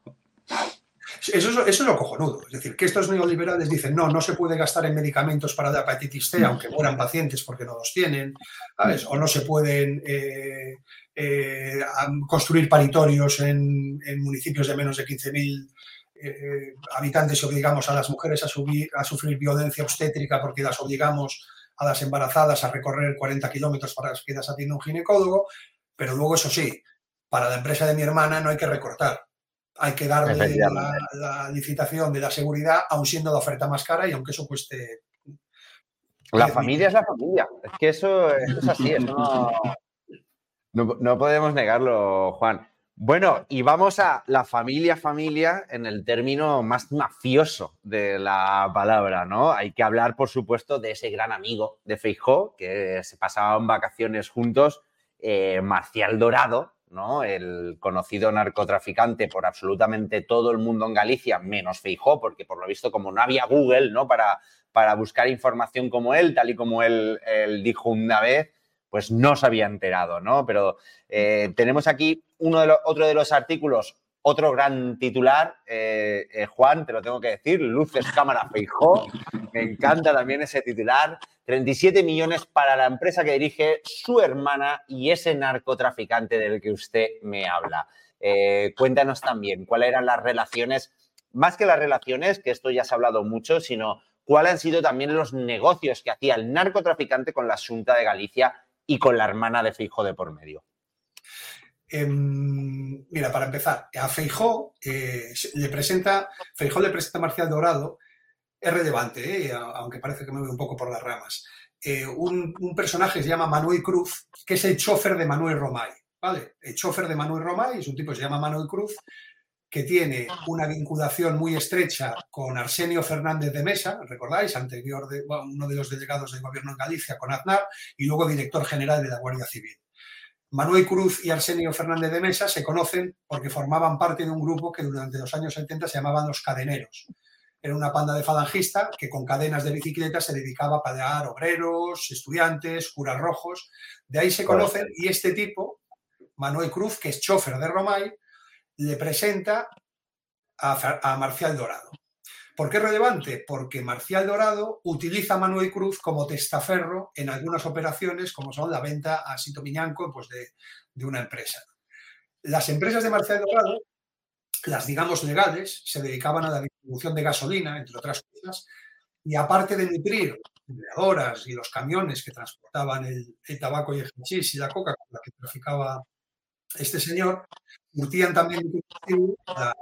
Eso es, eso es lo cojonudo. Es decir, que estos neoliberales dicen, no, no se puede gastar en medicamentos para la hepatitis C, aunque mueran pacientes porque no los tienen, ¿sabes? O no se pueden eh, eh, construir paritorios en, en municipios de menos de quince mil Eh, habitantes y obligamos a las mujeres a, subir, a sufrir violencia obstétrica porque las obligamos a las embarazadas a recorrer cuarenta kilómetros para que las atienda un ginecólogo, pero luego, eso sí, para la empresa de mi hermana no hay que recortar. Hay que darle la, la licitación de la seguridad, aun siendo la oferta más cara y aunque eso cueste... La familia es la familia. Es que eso, eso es así, eso no, no, no podemos negarlo, Juan. Bueno, y vamos a la familia, familia, en el término más mafioso de la palabra, ¿no? Hay que hablar, por supuesto, de ese gran amigo de Feijóo, que se pasaban vacaciones juntos, eh, Marcial Dorado, ¿no? El conocido narcotraficante por absolutamente todo el mundo en Galicia, menos Feijóo, porque por lo visto, como no había Google, ¿no? Para, para buscar información como él, tal y como él, él dijo una vez, pues no se había enterado, ¿no? Pero eh, tenemos aquí uno de los, otro de los artículos, otro gran titular, eh, eh, Juan, te lo tengo que decir, luces, cámara, Feijóo. Me encanta también ese titular. treinta y siete millones para la empresa que dirige su hermana y ese narcotraficante del que usted me habla. Eh, cuéntanos también cuáles eran las relaciones, más que las relaciones, que esto ya se ha hablado mucho, sino cuáles han sido también los negocios que hacía el narcotraficante con la Xunta de Galicia y con la hermana de Feijóo de por medio. Eh, mira, para empezar, a Feijóo eh, le presenta, Feijóo le presenta a Marcial Dorado, es relevante, eh, aunque parece que me voy un poco por las ramas. Eh, un, un personaje se llama Manuel Cruz, que es el chofer de Manuel Romay, ¿vale? El chofer de Manuel Romay es un tipo que se llama Manuel Cruz, que tiene una vinculación muy estrecha con Arsenio Fernández de Mesa, ¿recordáis? Anterior de, bueno, uno de los delegados del gobierno en Galicia con Aznar y luego director general de la Guardia Civil. Manuel Cruz y Arsenio Fernández de Mesa se conocen porque formaban parte de un grupo que durante los años setenta se llamaban los Cadeneros. Era una panda de falangistas que con cadenas de bicicleta se dedicaba a palear obreros, estudiantes, curas rojos. De ahí se conocen y este tipo, Manuel Cruz, que es chofer de Romay, le presenta a, a Marcial Dorado. ¿Por qué es relevante? Porque Marcial Dorado utiliza a Manuel Cruz como testaferro en algunas operaciones, como son la venta a Sito Miñanco pues de, de una empresa. Las empresas de Marcial Dorado, las digamos legales, se dedicaban a la distribución de gasolina, entre otras cosas, y aparte de nutrir empleadoras y los camiones que transportaban el, el tabaco y el hachís y la coca con la que traficaba este señor, nutían también a,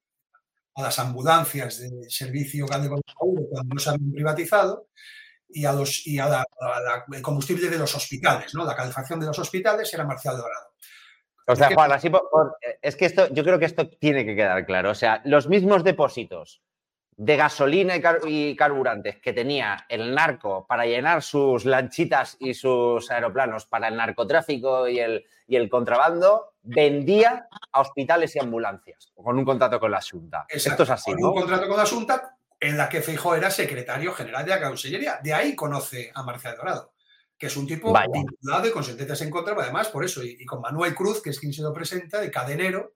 a las ambulancias de servicio gallego cuando no se habían privatizado y a los y a la, a la, el combustible de los hospitales, ¿no? La calefacción de los hospitales era Marcial Dorado. O sea, Juan, así por, por, es que esto, yo creo que esto tiene que quedar claro. O sea, los mismos depósitos de gasolina y, car y carburantes que tenía el narco para llenar sus lanchitas y sus aeroplanos para el narcotráfico y el, y el contrabando, vendía a hospitales y ambulancias con un contrato con la Xunta. Exacto, esto es así, con ¿no? Un contrato con la Xunta en la que Feijóo era secretario general de la Consellería. De ahí conoce a Marcial Dorado, que es un tipo Vaya. vinculado y con sentencias en contra, además, por eso, y, y con Manuel Cruz, que es quien se lo presenta, de cadenero.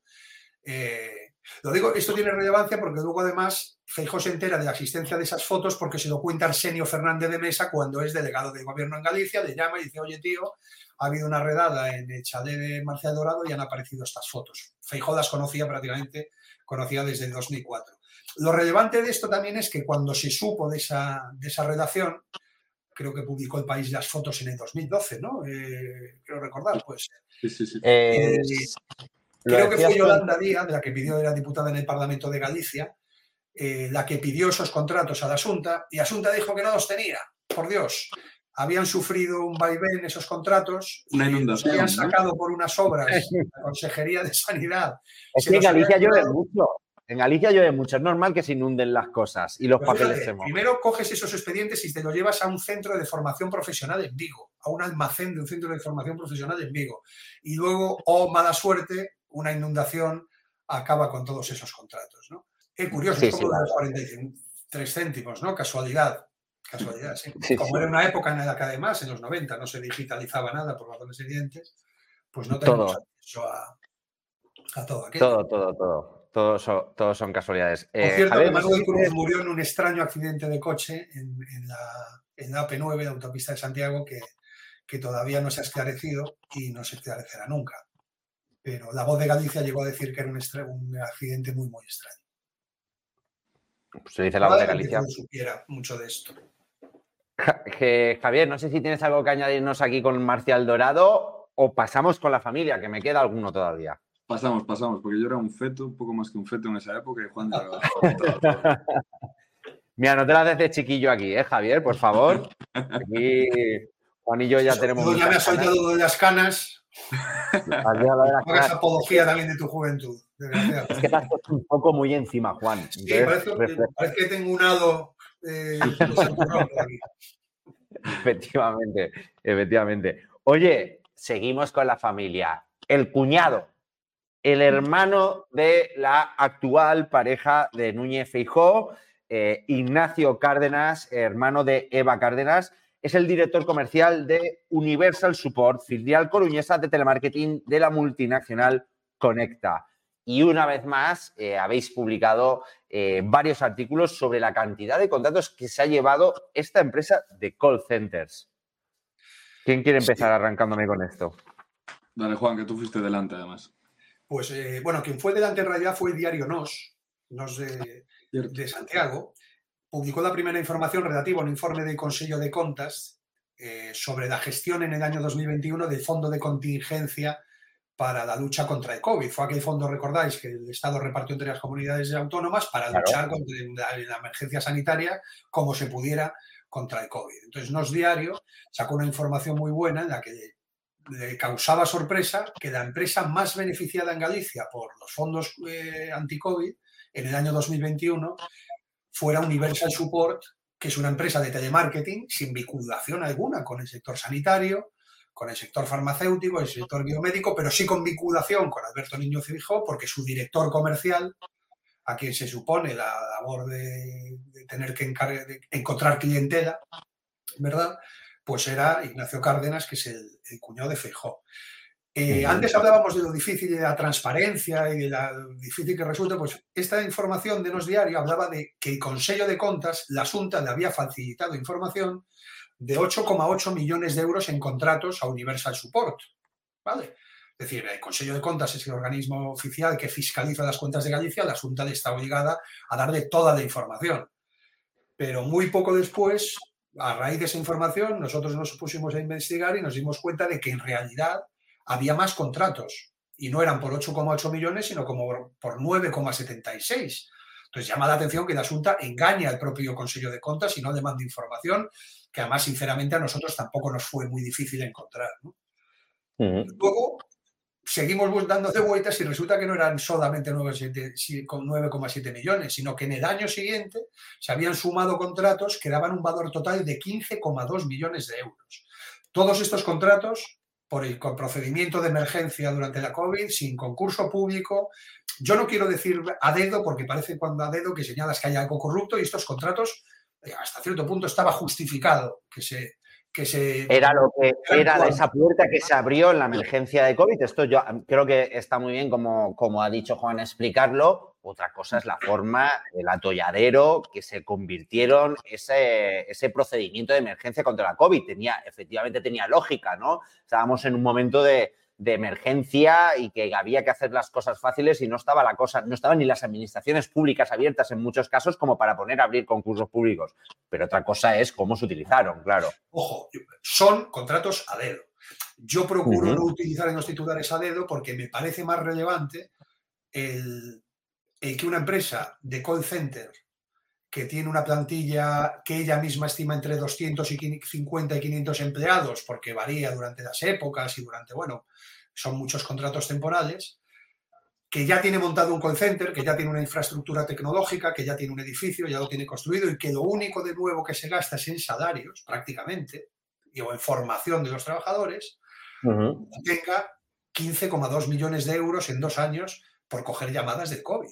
Eh, lo digo, esto tiene relevancia porque luego, además, Feijóo se entera de la existencia de esas fotos porque se lo cuenta Arsenio Fernández de Mesa cuando es delegado del gobierno en Galicia, le llama y dice, oye, tío, ha habido una redada en el chalet de Marcial Dorado y han aparecido estas fotos. Feijóo las conocía prácticamente, conocía desde el dos mil cuatro. Lo relevante de esto también es que cuando se supo de esa, de esa relación, creo que publicó El País las fotos en el dos mil doce, ¿no? Eh, creo recordar, pues. Sí, sí, sí. Eh, eh, creo que fue Yolanda Díaz, de la que pidió, era diputada en el Parlamento de Galicia, eh, la que pidió esos contratos a la Xunta, y la Xunta dijo que no los tenía. Por Dios, habían sufrido un vaivén esos contratos, una inundación, los habían sacado, ¿no?, por unas obras de la Consejería de Sanidad. Es que en Galicia llueve mucho. En Galicia llueve mucho, es normal que se inunden las cosas y los Pero papeles fíjate, se mojan. Primero coges esos expedientes y te los llevas a un centro de formación profesional en Vigo, a un almacén de un centro de formación profesional en Vigo. Y luego, oh mala suerte, una inundación acaba con todos esos contratos, ¿no? Es curioso, sí, es como sí, de los cuarenta y tres céntimos, ¿no? Casualidad. Casualidad, sí. sí como sí. Era una época en la que además, en los noventa, no se digitalizaba nada por razones evidentes, pues no tenemos todo. acceso a, a todo aquello. Todo, todo, todo. Todos son, todos son casualidades. Por eh, cierto, Javier, que Manuel Cruz murió en un extraño accidente de coche en, en, la, en la A P nueve, la autopista de Santiago, que, que todavía no se ha esclarecido y no se esclarecerá nunca. Pero La Voz de Galicia llegó a decir que era un, un accidente muy, muy extraño. Pues se dice La Voz de Galicia. Que no supiera mucho de esto. Javier, no sé si tienes algo que añadirnos aquí con Marcial Dorado o pasamos con la familia, que me queda alguno todavía. Pasamos, pasamos, porque yo era un feto, un poco más que un feto en esa época y Juan ya... Mira, no te la des de chiquillo aquí, ¿eh, Javier? Por favor. Aquí Juan y yo ya Eso, tenemos... Yo ya me has soltado de las canas. No hagas apología también de tu juventud. Es que estás un poco muy encima, Juan. Sí, Entonces, parece, parece que tengo un halo eh, aquí. Efectivamente, efectivamente. Oye, seguimos con la familia. El cuñado. El hermano de la actual pareja de Núñez Feijóo, eh, Ignacio Cárdenas, hermano de Eva Cárdenas, es el director comercial de Universal Support, filial coruñesa de telemarketing de la multinacional Conecta. y una vez más eh, habéis publicado eh, varios artículos sobre la cantidad de contratos que se ha llevado esta empresa de call centers. ¿Quién quiere empezar sí. arrancándome con esto? Dale, Juan, que tú fuiste delante, además. Pues, eh, bueno, quien fue delante en realidad fue el diario Nos, Nos de, de Santiago. Publicó la primera información relativa a un informe del Consejo de Contas eh, sobre la gestión en el año dos mil veintiuno del Fondo de Contingencia para la lucha contra el COVID. Fue aquel fondo, recordáis, que el Estado repartió entre las comunidades autónomas para claro. luchar contra la, la emergencia sanitaria como se pudiera contra el COVID. Entonces, Nos Diario sacó una información muy buena en la que le causaba sorpresa que la empresa más beneficiada en Galicia por los fondos eh, anti-COVID en el año dos mil veintiuno fuera Universal Support, que es una empresa de telemarketing sin vinculación alguna con el sector sanitario, con el sector farmacéutico, el sector biomédico, pero sí con vinculación con Alberto Niño Feijóo, porque su director comercial, a quien se supone la labor de, de tener que encar- de encontrar clientela, ¿verdad?, pues era Ignacio Cárdenas, que es el, el cuñado de Feijóo. Eh, antes hablábamos de lo difícil de la transparencia y de lo difícil que resulta, pues esta información de Nos Diario hablaba de que el Consejo de Contas, la Xunta le había facilitado información de ocho coma ocho millones de euros en contratos a Universal Support, ¿vale? Es decir, el Consejo de Contas es el organismo oficial que fiscaliza las cuentas de Galicia, la Xunta le está obligada a darle toda la información. Pero muy poco después, a raíz de esa información, nosotros nos pusimos a investigar y nos dimos cuenta de que en realidad había más contratos y no eran por ocho coma ocho millones, sino como por nueve coma setenta y seis. Entonces llama la atención que la Xunta engaña al propio Consejo de Contas y no le manda información, que además, sinceramente, a nosotros tampoco nos fue muy difícil encontrar, ¿no? Uh-huh. Luego seguimos dando de vueltas y resulta que no eran solamente nueve coma siete millones, sino que en el año siguiente se habían sumado contratos que daban un valor total de quince coma dos millones de euros. Todos estos contratos por el procedimiento de emergencia durante la COVID, sin concurso público. Yo no quiero decir a dedo, porque parece cuando a dedo que señalas que hay algo corrupto, y estos contratos, hasta cierto punto, estaba justificado que se... Que se era lo que era esa puerta que se abrió en la emergencia de COVID. Esto yo creo que está muy bien, como, como ha dicho Juan, explicarlo. Otra cosa es la forma, el atolladero que se convirtieron ese, ese procedimiento de emergencia contra la COVID. Tenía, efectivamente tenía lógica, ¿no? Estábamos en un momento de, de emergencia y que había que hacer las cosas fáciles y no estaba la cosa, no estaban ni las administraciones públicas abiertas en muchos casos como para poner a abrir concursos públicos. Pero otra cosa es cómo se utilizaron, claro. Ojo, son contratos a dedo. Yo procuro uh-huh. no utilizar en los titulares a dedo porque me parece más relevante el, el que una empresa de call center que tiene una plantilla que ella misma estima entre doscientos cincuenta y quinientos empleados, porque varía durante las épocas y durante, bueno, son muchos contratos temporales, que ya tiene montado un call center, que ya tiene una infraestructura tecnológica, que ya tiene un edificio, ya lo tiene construido y que lo único de nuevo que se gasta es en salarios, prácticamente, y, o en formación de los trabajadores, uh-huh. tenga quince coma dos millones de euros en dos años por coger llamadas del COVID.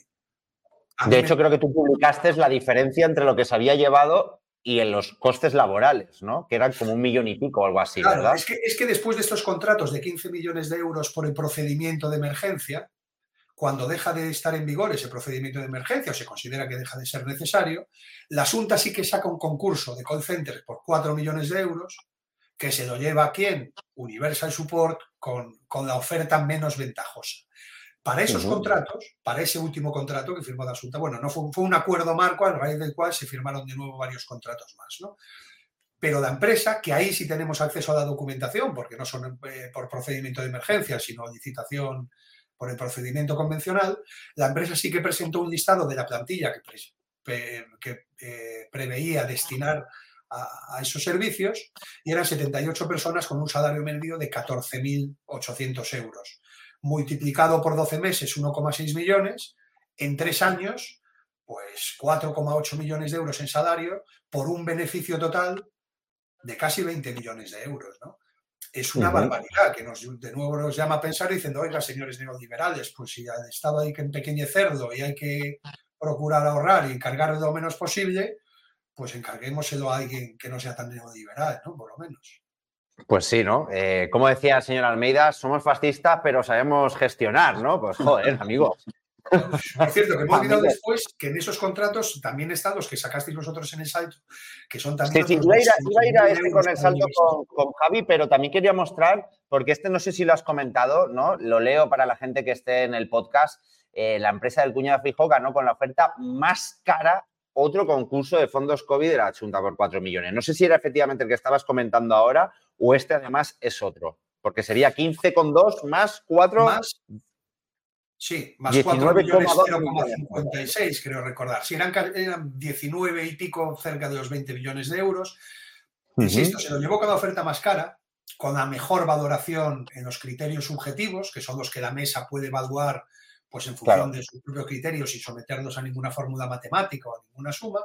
De hecho, me... creo que tú publicaste la diferencia entre lo que se había llevado y en los costes laborales, ¿no? Que eran como un millón y pico o algo así, claro, ¿verdad? Es que, es que después de estos contratos de quince millones de euros por el procedimiento de emergencia, cuando deja de estar en vigor ese procedimiento de emergencia o se considera que deja de ser necesario, la Xunta sí que saca un concurso de call centers por cuatro millones de euros, que se lo lleva a ¿quién? Universal Support con, con la oferta menos ventajosa. Para esos uh-huh. contratos, para ese último contrato que firmó la Xunta, bueno, no fue, fue un acuerdo marco a raíz del cual se firmaron de nuevo varios contratos más, ¿no? Pero la empresa, que ahí sí tenemos acceso a la documentación, porque no son eh, por procedimiento de emergencia, sino licitación por el procedimiento convencional, la empresa sí que presentó un listado de la plantilla que, pre, que eh, preveía destinar a, a esos servicios y eran setenta y ocho personas con un salario medio de catorce mil ochocientos euros. Multiplicado por doce meses, uno coma seis millones, en tres años, pues cuatro coma ocho millones de euros en salario por un beneficio total de casi veinte millones de euros, ¿no? Es una uh-huh. barbaridad que nos, de nuevo nos llama a pensar diciendo, oiga, señores neoliberales, pues si al Estado hay que empequeñecerlo y hay que procurar ahorrar y encargar lo menos posible, pues encarguémoselo a alguien que no sea tan neoliberal, ¿no? Por lo menos. Pues sí, ¿no? Eh, como decía el señor Almeida, somos fascistas, pero sabemos gestionar, ¿no? Pues joder, amigo. Por cierto, que me he olvidado después que en esos contratos también están los que sacasteis vosotros en el salto, que son también... Sí, sí, iba a ir a, iba a, ir a este con el salto con, con Javi, pero también quería mostrar, porque este no sé si lo has comentado, ¿no? Lo leo para la gente que esté en el podcast. Eh, la empresa del cuñado Feijóo ganó con la oferta más cara otro concurso de fondos COVID de la Xunta por cuatro millones. No sé si era efectivamente el que estabas comentando ahora o este además es otro, porque sería quince coma dos más cuatro... Más, sí, más cuatro millones cero coma cincuenta y seis, creo recordar. Sí, eran, eran diecinueve y pico, cerca de los veinte millones de euros. Uh-huh. Insisto, se lo llevó con la oferta más cara, con la mejor valoración en los criterios subjetivos, que son los que la mesa puede evaluar pues en función claro. de sus propios criterios sin someterlos a ninguna fórmula matemática o a ninguna suma.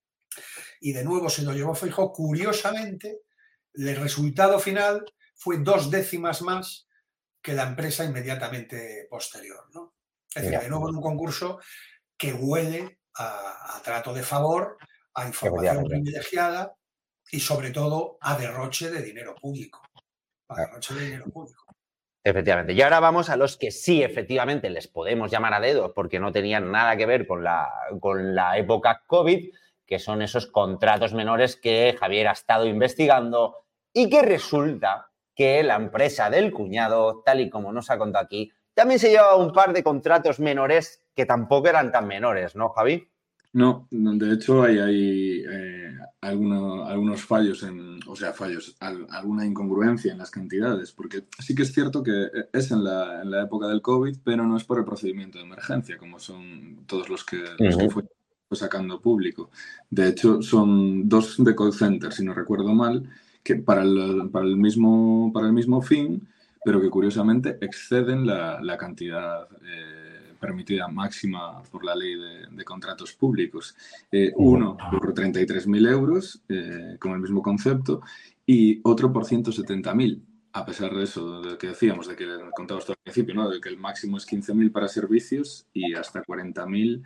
Y de nuevo se lo llevó Feijóo. Curiosamente, el resultado final fue dos décimas más que la empresa inmediatamente posterior, ¿no? Es decir, de nuevo en un concurso que huele a, a trato de favor, a información privilegiada y sobre todo a derroche de dinero público. A derroche de dinero público. Efectivamente. Y ahora vamos a los que sí, efectivamente, les podemos llamar a dedo porque no tenían nada que ver con la, con la época COVID, que son esos contratos menores que Javier ha estado investigando y que resulta que la empresa del cuñado, tal y como nos ha contado aquí, también se llevaba un par de contratos menores que tampoco eran tan menores, ¿no, Javi? No, de hecho hay, hay eh, alguno, algunos fallos, en, o sea, fallos, al, alguna incongruencia en las cantidades, porque sí que es cierto que es en la, en la época del COVID, pero no es por el procedimiento de emergencia, como son todos los que, uh-huh. los que fue, fue sacando público. De hecho, son dos de call center, si no recuerdo mal, que para el, para el, mismo, para el mismo fin, pero que curiosamente exceden la, la cantidad eh, permitida máxima por la ley de, de contratos públicos. Eh, uno por treinta y tres mil euros, eh, con el mismo concepto, y otro por ciento setenta mil, a pesar de eso, de lo que decíamos, de que contabas al principio, ¿no? De que el máximo es quince mil para servicios y hasta cuarenta mil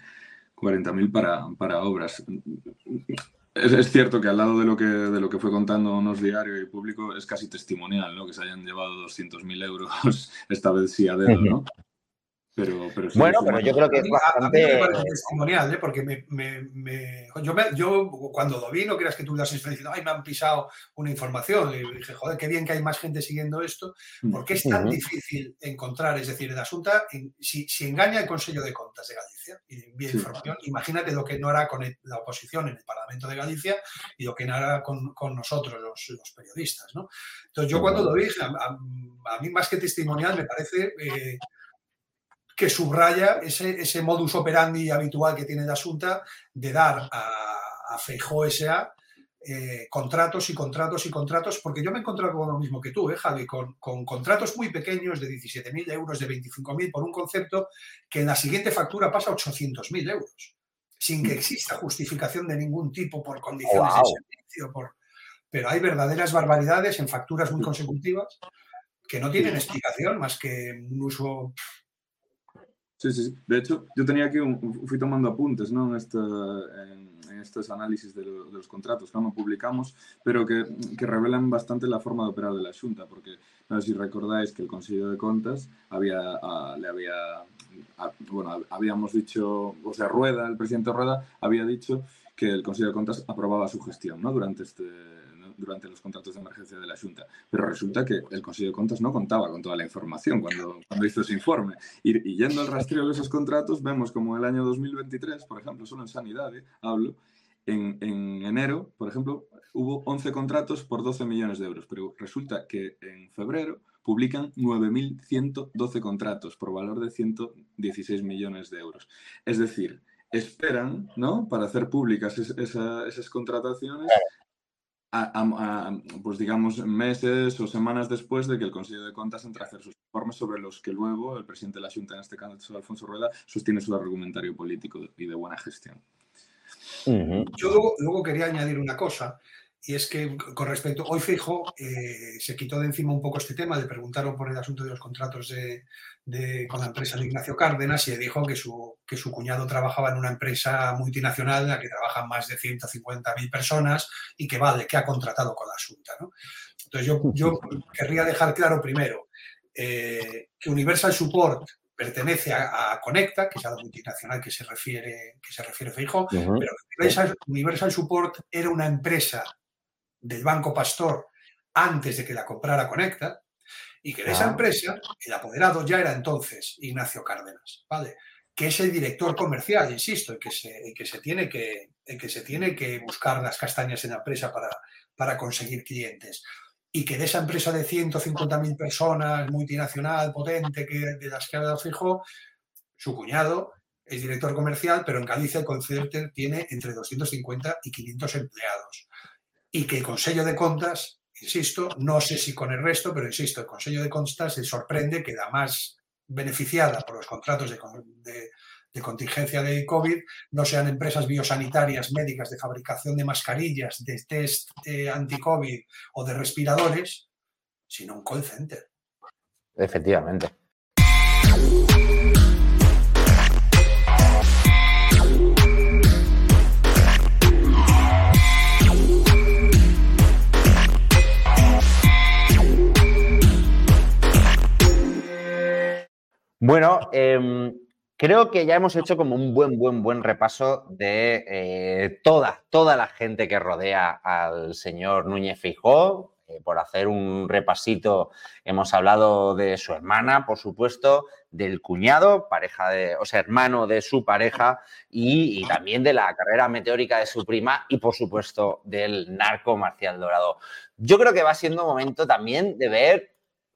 para, para obras. Es, es cierto que al lado de lo que, de lo que fue contando Nos Diario y Público es casi testimonial, ¿no? Que se hayan llevado doscientos mil euros, esta vez sí a dedo, ¿no? Pero, pero sí, bueno, pero yo creo que es bastante... A mí me parece testimonial, ¿eh? Porque me, me, me... Yo, me, yo cuando lo vi, no creas que tú las estás diciendo, ay, me han pisado una información. Y dije, joder, qué bien que hay más gente siguiendo esto. ¿Por qué es tan uh-huh. difícil encontrar? Es decir, el asunto, si, si engaña el Consejo de Contas de Galicia y envía sí. información, imagínate lo que no hará con el, la oposición en el Parlamento de Galicia y lo que no hará con, con nosotros, los, los periodistas, ¿no? Entonces, yo cuando lo vi, a, a, a mí más que testimonial me parece... Eh, que subraya ese, ese modus operandi habitual que tiene la Xunta de dar a, a Feijóo S A eh, contratos y contratos y contratos, porque yo me he encontrado con lo mismo que tú, ¿eh, Javi? Con, con contratos muy pequeños de diecisiete mil euros, de veinticinco mil, por un concepto que en la siguiente factura pasa a ochocientos mil euros, sin que exista justificación de ningún tipo por condiciones wow. de servicio. Por... Pero hay verdaderas barbaridades en facturas muy consecutivas que no tienen explicación más que un uso... Sí, sí, sí. De hecho, yo tenía aquí, un, fui tomando apuntes, ¿no? En, esta, en, en estos análisis de, lo, de los contratos que aún no publicamos, pero que, que revelan bastante la forma de operar de la Xunta, porque no sé si recordáis que el Consejo de Contas había, a, le había, a, bueno, habíamos dicho, o sea, Rueda, el presidente Rueda, había dicho que el Consejo de Contas aprobaba su gestión, ¿no? Durante este... durante los contratos de emergencia de la Xunta. Pero resulta que el Consejo de Contas no contaba con toda la información cuando, cuando hizo ese informe. Y, y yendo al rastreo de esos contratos, vemos como el año dos mil veintitrés, por ejemplo, solo en sanidad, ¿eh? hablo, en, en enero, por ejemplo, hubo once contratos por doce millones de euros, pero resulta que en febrero publican nueve mil ciento doce contratos por valor de ciento dieciséis millones de euros. Es decir, esperan, ¿no?, para hacer públicas es, esa, esas contrataciones A, a, a, pues digamos, meses o semanas después de que el Consejo de Contas entre a hacer sus informes sobre los que luego el presidente de la Xunta, en este caso Alfonso Rueda, sostiene su argumentario político y de buena gestión. Uh-huh. Yo luego, luego quería añadir una cosa, y es que con respecto, hoy Feijóo eh, se quitó de encima un poco este tema, le preguntaron por el asunto de los contratos de, de, con la empresa de Ignacio Cárdenas y le dijo que su, que su cuñado trabajaba en una empresa multinacional en la que trabajan más de ciento cincuenta mil personas y que vale, que ha contratado con la Xunta, ¿no? Entonces yo, yo querría dejar claro primero eh, que Universal Support pertenece a, a Conecta, que es a la multinacional que se refiere, que se refiere Feijóo, Uh-huh. pero Universal, Universal Support era una empresa del Banco Pastor antes de que la comprara Conecta, y que de esa Ah. empresa el apoderado ya era entonces Ignacio Cárdenas, ¿vale? Que es el director comercial, insisto, y que se, y que se, tiene, que, y que se tiene que buscar las castañas en la empresa para, para conseguir clientes. Y que de esa empresa de ciento cincuenta mil personas, multinacional, potente, que, de las que ha dado Feijóo, su cuñado es director comercial, pero en Galicia el Concerter tiene entre doscientos cincuenta y quinientos empleados. Y que el Consejo de Contas, insisto, no sé si con el resto, pero insisto, el Consejo de Contas se sorprende que la más beneficiada por los contratos de, de, de contingencia de COVID no sean empresas biosanitarias, médicas, de fabricación de mascarillas, de test eh, anti-COVID o de respiradores, sino un call center. Efectivamente. Bueno, eh, creo que ya hemos hecho como un buen, buen, buen repaso de eh, toda, toda la gente que rodea al señor Núñez Feijóo. Eh, por hacer un repasito, hemos hablado de su hermana, por supuesto, del cuñado, pareja de, o sea, hermano de su pareja, y, y también de la carrera meteórica de su prima y, por supuesto, del narco Marcial Dorado. Yo creo que va siendo momento también de ver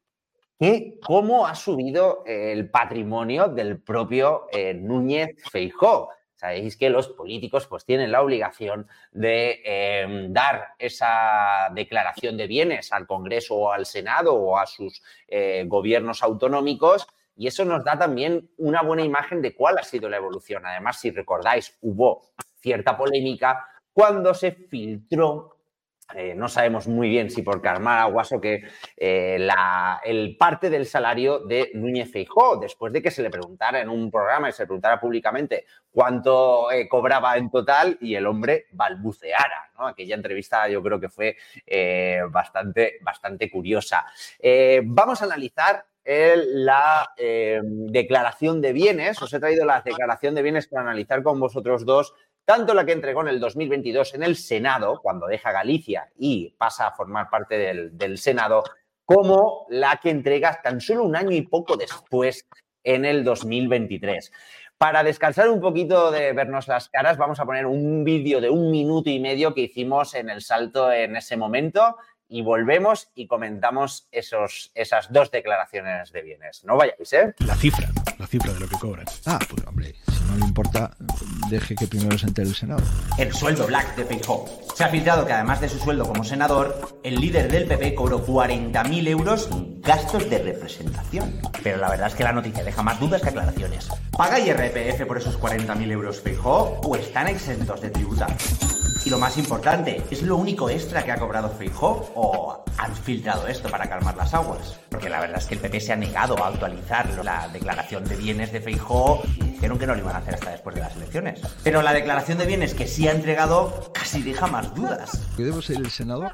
que cómo ha subido el patrimonio del propio eh, Núñez Feijóo. Sabéis que los políticos pues, tienen la obligación de eh, dar esa declaración de bienes al Congreso o al Senado o a sus eh, gobiernos autonómicos, y eso nos da también una buena imagen de cuál ha sido la evolución. Además, si recordáis, hubo cierta polémica cuando se filtró, Eh, no sabemos muy bien si por calmar aguas o que eh, la, el parte del salario de Núñez Feijóo, después de que se le preguntara en un programa y se le preguntara públicamente cuánto eh, cobraba en total y el hombre balbuceara, ¿no? Aquella entrevista yo creo que fue eh, bastante, bastante curiosa. Eh, vamos a analizar el, la eh, declaración de bienes. Os he traído la declaración de bienes para analizar con vosotros dos, tanto la que entregó en el dos mil veintidós en el Senado, cuando deja Galicia y pasa a formar parte del, del Senado, como la que entrega tan solo un año y poco después en el dos mil veintitrés. Para descansar un poquito de vernos las caras, vamos a poner un vídeo de un minuto y medio que hicimos en El Salto en ese momento y volvemos y comentamos esos, esas dos declaraciones de bienes. No vayáis, ¿eh? La cifra, la cifra de lo que cobran. Ah, pues hombre, si no le importa, deje que primero se entere el Senado. El sueldo black de Feijóo. Se ha filtrado que además de su sueldo como senador, el líder del P P cobró cuarenta mil euros en gastos de representación. Pero la verdad es que la noticia deja más dudas que aclaraciones. ¿Paga I R P F por esos cuarenta mil euros Feijóo o están exentos de tributar? Y lo más importante, ¿es lo único extra que ha cobrado Feijóo o han filtrado esto para calmar las aguas? Porque la verdad es que el P P se ha negado a actualizar la declaración de bienes de Feijóo y dijeron que no lo iban a hacer hasta después de las elecciones. Pero la declaración de bienes que sí ha entregado casi deja más dudas. Que debo ser el senador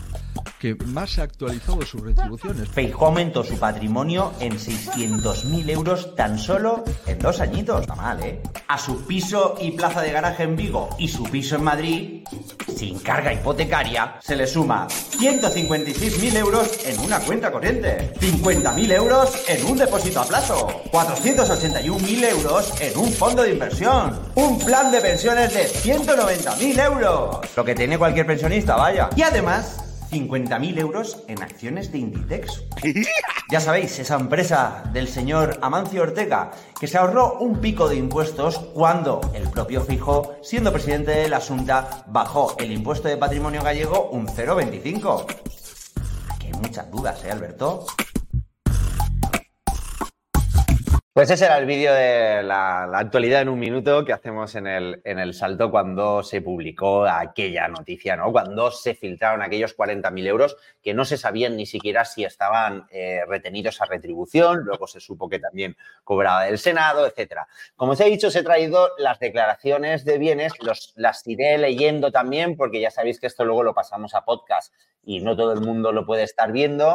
que más ha actualizado sus retribuciones. Feijóo aumentó su patrimonio en seiscientos mil euros tan solo en dos añitos. Está mal, ¿eh? A su piso y plaza de garaje en Vigo y su piso en Madrid, sin carga hipotecaria, se le suma ciento cincuenta y seis mil euros en una cuenta corriente, cincuenta mil euros en un depósito a plazo, cuatrocientos ochenta y un mil euros en un fondo de inversión, un plan de pensiones de ciento noventa mil euros. Lo que tiene cualquier pensionista, vaya. Y además, cincuenta mil euros en acciones de Inditex. Ya sabéis, esa empresa del señor Amancio Ortega, que se ahorró un pico de impuestos cuando el propio Feijóo, siendo presidente de la Xunta, bajó el impuesto de patrimonio gallego un cero coma veinticinco. Aquí hay muchas dudas, ¿eh, Alberto? Pues ese era el vídeo de la, la actualidad en un minuto que hacemos en el, en el Salto cuando se publicó aquella noticia, ¿no? Cuando se filtraron aquellos cuarenta mil euros que no se sabían ni siquiera si estaban eh, retenidos a retribución, luego se supo que también cobraba del Senado, etcétera. Como os he dicho, os he traído las declaraciones de bienes, los, las iré leyendo también porque ya sabéis que esto luego lo pasamos a podcast y no todo el mundo lo puede estar viendo.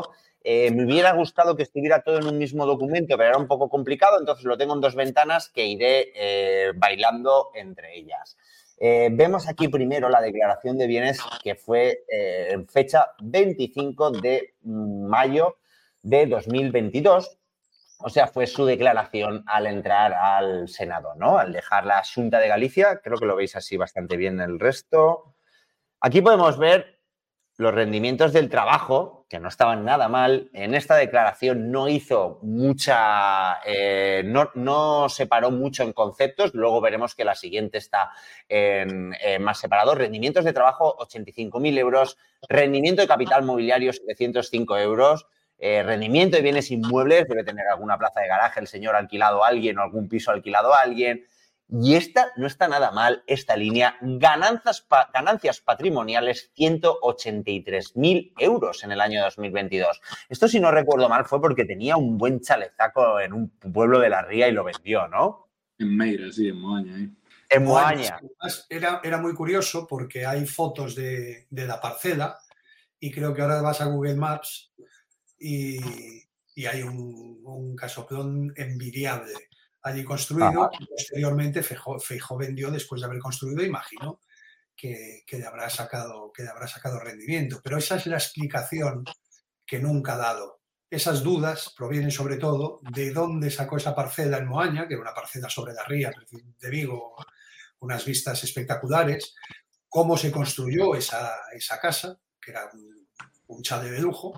Eh, me hubiera gustado que estuviera todo en un mismo documento, pero era un poco complicado, entonces lo tengo en dos ventanas que iré eh, bailando entre ellas. Eh, vemos aquí primero la declaración de bienes que fue eh, en fecha veinticinco de mayo de dos mil veintidós. O sea, fue su declaración al entrar al Senado, ¿no? Al dejar la Xunta de Galicia. Creo que lo veis así bastante bien el resto. Aquí podemos ver los rendimientos del trabajo, que no estaban nada mal. En esta declaración no hizo mucha... Eh, no, no separó mucho en conceptos. Luego veremos que la siguiente está en, en más separado. Rendimientos de trabajo, ochenta y cinco mil euros. Rendimiento de capital mobiliario, setecientos cinco euros. Eh, rendimiento de bienes inmuebles, debe tener alguna plaza de garaje el señor alquilado a alguien o algún piso alquilado a alguien. Y esta no está nada mal, esta línea. Ganancias, pa ganancias patrimoniales, ciento ochenta y tres mil euros en el año dos mil veintidós. Esto, si no recuerdo mal, fue porque tenía un buen chalezaco en un pueblo de la Ría y lo vendió, ¿no? En Meira, sí, en Moaña. ¿eh? En Moaña. Era, era muy curioso porque hay fotos de, de la parcela y creo que ahora vas a Google Maps y, y hay un, un casoplón envidiable allí construido. Ajá. Y posteriormente Feijóo, Feijóo vendió después de haber construido, imagino que, que, le habrá sacado, que le habrá sacado rendimiento. Pero esa es la explicación que nunca ha dado. Esas dudas provienen sobre todo de dónde sacó esa parcela en Moaña, que era una parcela sobre la ría de Vigo, unas vistas espectaculares, cómo se construyó esa, esa casa, que era un, un chalet de lujo,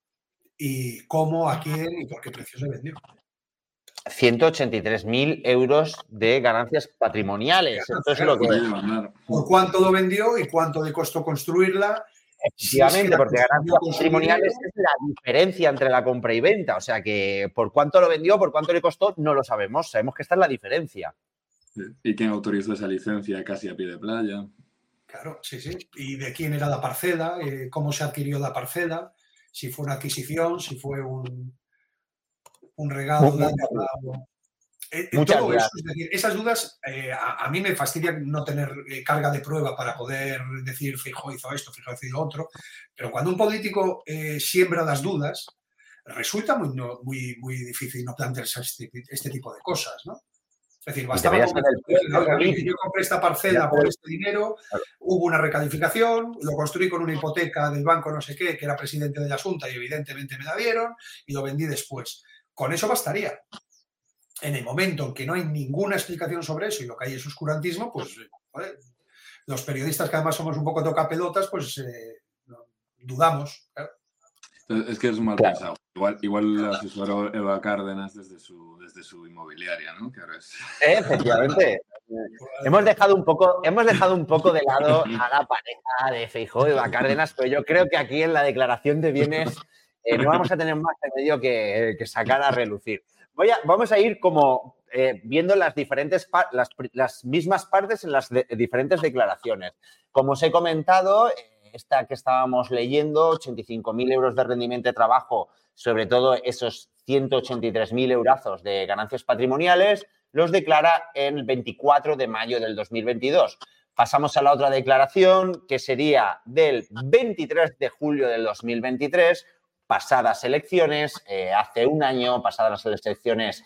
y cómo, a quién y por qué precio se vendió. ciento ochenta y tres mil euros de ganancias patrimoniales. Claro, Esto es claro, lo que... Por cuánto lo vendió y cuánto le costó construirla. Efectivamente, si es que porque ganancias patrimoniales es la diferencia entre la compra y venta. O sea que por cuánto lo vendió, por cuánto le costó, no lo sabemos. Sabemos que esta es la diferencia. ¿Y quién autorizó esa licencia casi a pie de playa? Claro, sí, sí. ¿Y de quién era la parcela? Eh, ¿Cómo se adquirió la parcela? Si fue una adquisición, si fue un, un regalo. Muchas, dado, eh, muchas todo dudas. eso, es decir, esas dudas eh, a, a mí me fastidia no tener eh, carga de prueba para poder decir Feijóo hizo esto, Feijóo hizo lo otro, pero cuando un político eh, siembra las dudas, resulta muy, no, muy, muy difícil no plantearse este, este tipo de cosas, ¿no? Es decir, bastaba con que yo compré esta parcela por este dinero, hubo una recalificación, lo construí con una hipoteca del banco no sé qué, que era presidente de la Xunta y evidentemente me la dieron y lo vendí después. Con eso bastaría. En el momento en que no hay ninguna explicación sobre eso y lo que hay es oscurantismo, pues joder, los periodistas que además somos un poco tocapelotas, pues eh, dudamos. Claro. Es que es mal claro. pensado. Igual, igual asesoró Eva Cárdenas desde su, desde su inmobiliaria, ¿no? Que ahora es... Efectivamente. hemos, dejado un poco, hemos dejado un poco de lado a la pareja de Feijóo y Eva Cárdenas, pero yo creo que aquí en la declaración de bienes eh, no vamos a tener más remedio que, que sacar a relucir. Voy a, vamos a ir como eh, viendo las diferentes las, las mismas partes en las de, diferentes declaraciones. Como os he comentado, eh, esta que estábamos leyendo, ochenta y cinco mil euros de rendimiento de trabajo, sobre todo esos ciento ochenta y tres mil eurazos de ganancias patrimoniales, los declara el veinticuatro de mayo del dos mil veintidós. Pasamos a la otra declaración, que sería del veintitrés de julio del dos mil veintitrés, pasadas elecciones, eh, hace un año, pasadas las elecciones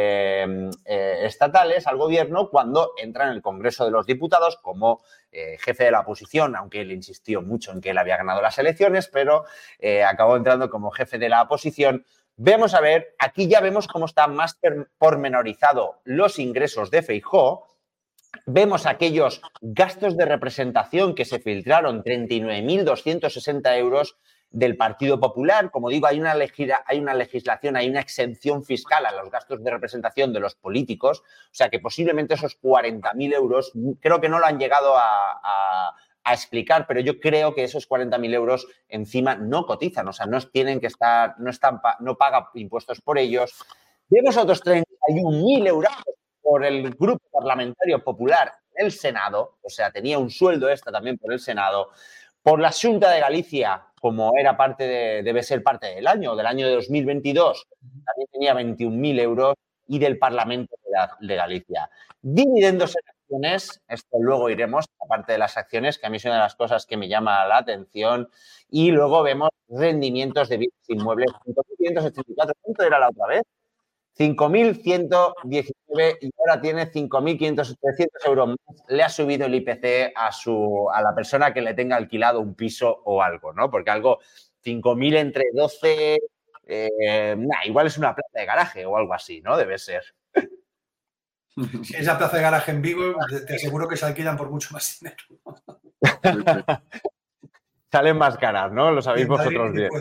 eh, eh, estatales al gobierno, cuando entra en el Congreso de los Diputados como eh, jefe de la oposición, aunque él insistió mucho en que él había ganado las elecciones, pero eh, acabó entrando como jefe de la oposición. Vamos a ver, aquí ya vemos cómo está más pormenorizado los ingresos de Feijóo. Vemos aquellos gastos de representación que se filtraron, treinta y nueve mil doscientos sesenta euros, del Partido Popular. Como digo, hay una, legisla, hay una legislación, hay una exención fiscal a los gastos de representación de los políticos, o sea que posiblemente esos cuarenta mil euros, creo que no lo han llegado a, a, a explicar, pero yo creo que esos cuarenta mil euros encima no cotizan, o sea, no tienen que estar, no, están, no paga impuestos por ellos. Vemos otros treinta y un mil euros por el Grupo Parlamentario Popular en el Senado, o sea, tenía un sueldo extra también por el Senado. Por la Xunta de Galicia, como era parte de, debe ser parte del año, del año de dos mil veintidós, también tenía veintiún mil euros, y del Parlamento de, la, de Galicia. Dividendos en acciones, esto luego iremos, aparte de las acciones, que a mí es una de las cosas que me llama la atención, y luego vemos rendimientos de bienes inmuebles, cinco mil quinientos ochenta y cuatro, ¿cuánto era la otra vez? cinco mil ciento diecinueve y ahora tiene cinco mil quinientos, trescientos euros más. Le ha subido el I P C a, su, a la persona que le tenga alquilado un piso o algo, ¿no? Porque algo, cinco mil entre doce, eh, nah, igual es una plaza de garaje o algo así, ¿no? Debe ser. Si esa plaza de garaje en Vigo, te aseguro que se alquilan por mucho más dinero. Salen más caras, ¿no? Lo sabéis vosotros bien.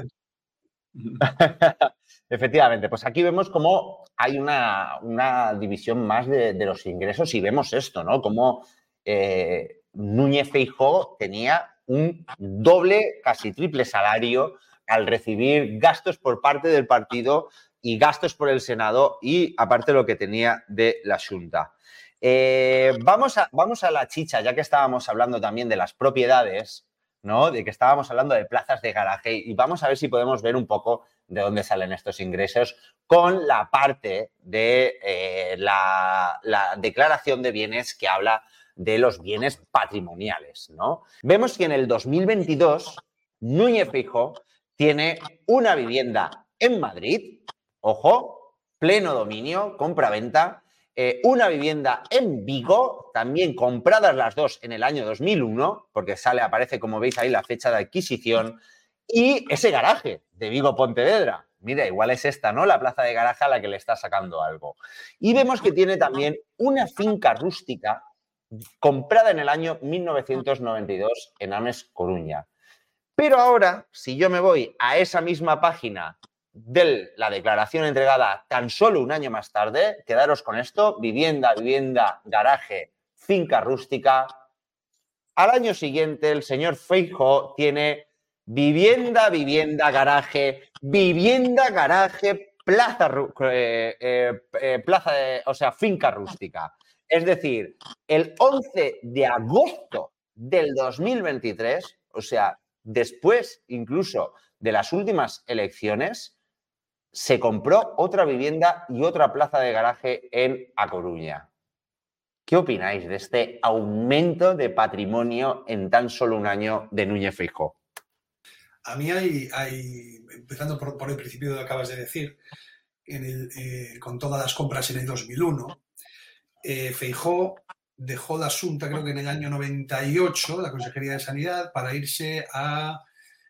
Efectivamente, pues aquí vemos cómo hay una, una división más de, de los ingresos y vemos esto, ¿no? Cómo eh, Núñez Feijóo tenía un doble, casi triple salario al recibir gastos por parte del partido y gastos por el Senado y aparte lo que tenía de la Xunta. Eh, vamos, a, vamos a la chicha, ya que estábamos hablando también de las propiedades, ¿no? De que estábamos hablando de plazas de garaje y vamos a ver si podemos ver un poco de dónde salen estos ingresos con la parte de eh, la, la declaración de bienes que habla de los bienes patrimoniales, ¿no? Vemos que en el dos mil veintidós Núñez Feijóo tiene una vivienda en Madrid, ojo, pleno dominio, compra-venta, eh, una vivienda en Vigo, también compradas las dos en el año dos mil uno, porque sale, aparece, como veis ahí, la fecha de adquisición, y ese garaje de Vigo-Pontevedra. Mira, igual es esta, ¿no? La plaza de garaje a la que le está sacando algo. Y vemos que tiene también una finca rústica comprada en el año mil novecientos noventa y dos en Ames, Coruña. Pero ahora, si yo me voy a esa misma página de la declaración entregada tan solo un año más tarde, quedaros con esto, vivienda, vivienda, garaje, finca rústica. Al año siguiente, el señor Feijóo tiene vivienda, vivienda, garaje, vivienda, garaje, plaza, eh, eh, eh, plaza de, o sea, finca rústica. Es decir, el once de agosto del dos mil veintitrés, o sea, después incluso de las últimas elecciones, se compró otra vivienda y otra plaza de garaje en A Coruña. ¿Qué opináis de este aumento de patrimonio en tan solo un año de Núñez Feijóo? A mí hay, hay empezando por, por el principio que acabas de decir, en el, eh, con todas las compras en el dos mil uno, eh, Feijóo dejó la Xunta, creo que en el año noventa y ocho, la Consejería de Sanidad, para irse al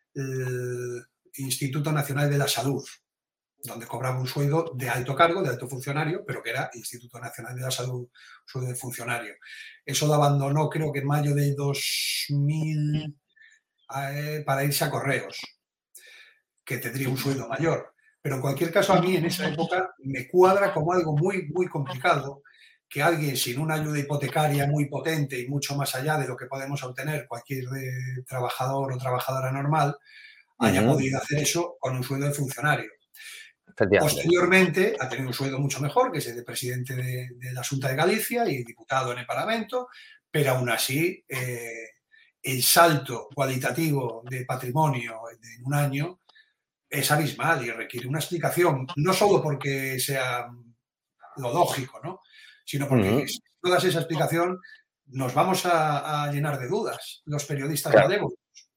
Instituto Nacional de la Salud, donde cobraba un sueldo de alto cargo, de alto funcionario, pero que era Instituto Nacional de la Salud, sueldo de funcionario. Eso lo abandonó, creo que en mayo del dos mil, eh, para irse a Correos, que tendría un sueldo mayor. Pero en cualquier caso, a mí en esa época me cuadra como algo muy, muy complicado que alguien sin una ayuda hipotecaria muy potente y mucho más allá de lo que podemos obtener cualquier eh, trabajador o trabajadora normal, haya uh-huh. podido hacer eso con un sueldo de funcionario. Posteriormente ha tenido un sueldo mucho mejor, que es el de presidente de, de la Xunta de Galicia y diputado en el Parlamento, pero aún así eh, el salto cualitativo de patrimonio en un año es abismal y requiere una explicación, no solo porque sea lo lógico, ¿no? Sino porque uh-huh. si no das esa explicación nos vamos a, a llenar de dudas los periodistas claro. malévolos.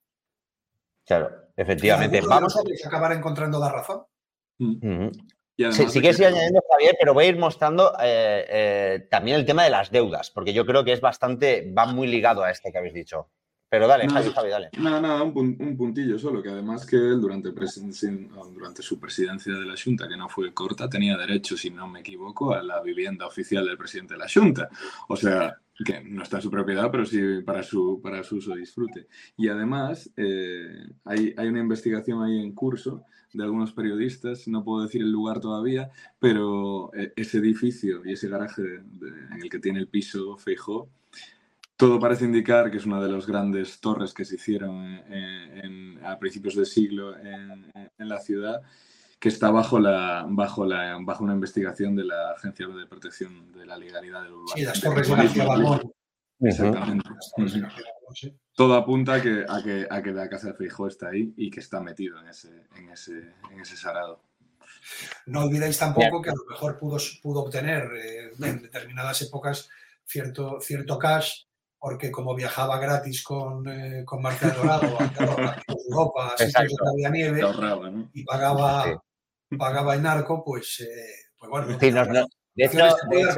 Claro, efectivamente. Vamos a acabar encontrando la razón. Uh-huh. Sí, sí que sigue añadiendo, Javier, pero voy a ir mostrando eh, eh, también el tema de las deudas, porque yo creo que es bastante, va muy ligado a este que habéis dicho. Pero dale, no, Javi, Javi, dale. Nada, nada, un, un puntillo solo, que además que él durante, durante su presidencia de la Xunta, que no fue corta, tenía derecho, si no me equivoco, a la vivienda oficial del presidente de la Xunta. O sea, que no está en su propiedad, pero sí para su, para su uso y disfrute. Y además, eh, hay, hay una investigación ahí en curso de algunos periodistas, no puedo decir el lugar todavía, pero ese edificio y ese garaje de, de, en el que tiene el piso Feijóo, todo parece indicar que es una de las grandes torres que se hicieron en, en, a principios del siglo en, en la ciudad, que está bajo la bajo la bajo una investigación de la Agencia de Protección de la Legalidad del Urbano. Sí, las torres de García Balmón. Exactamente. Uh-huh. Todo apunta a que, a, que, a que la casa de Feijóo está ahí y que está metido en ese, en ese, en ese sarado. No olvidéis tampoco que a lo mejor pudo, pudo obtener eh, en determinadas épocas cierto, cierto cash, porque como viajaba gratis con, eh, con Marcial Dorado a, a Europa, a sitios donde había nieve, ahorraba, ¿no? y pagaba, Sí. pagaba en narco, pues, eh, pues bueno. Sí, nos, no, de hecho, de hecho,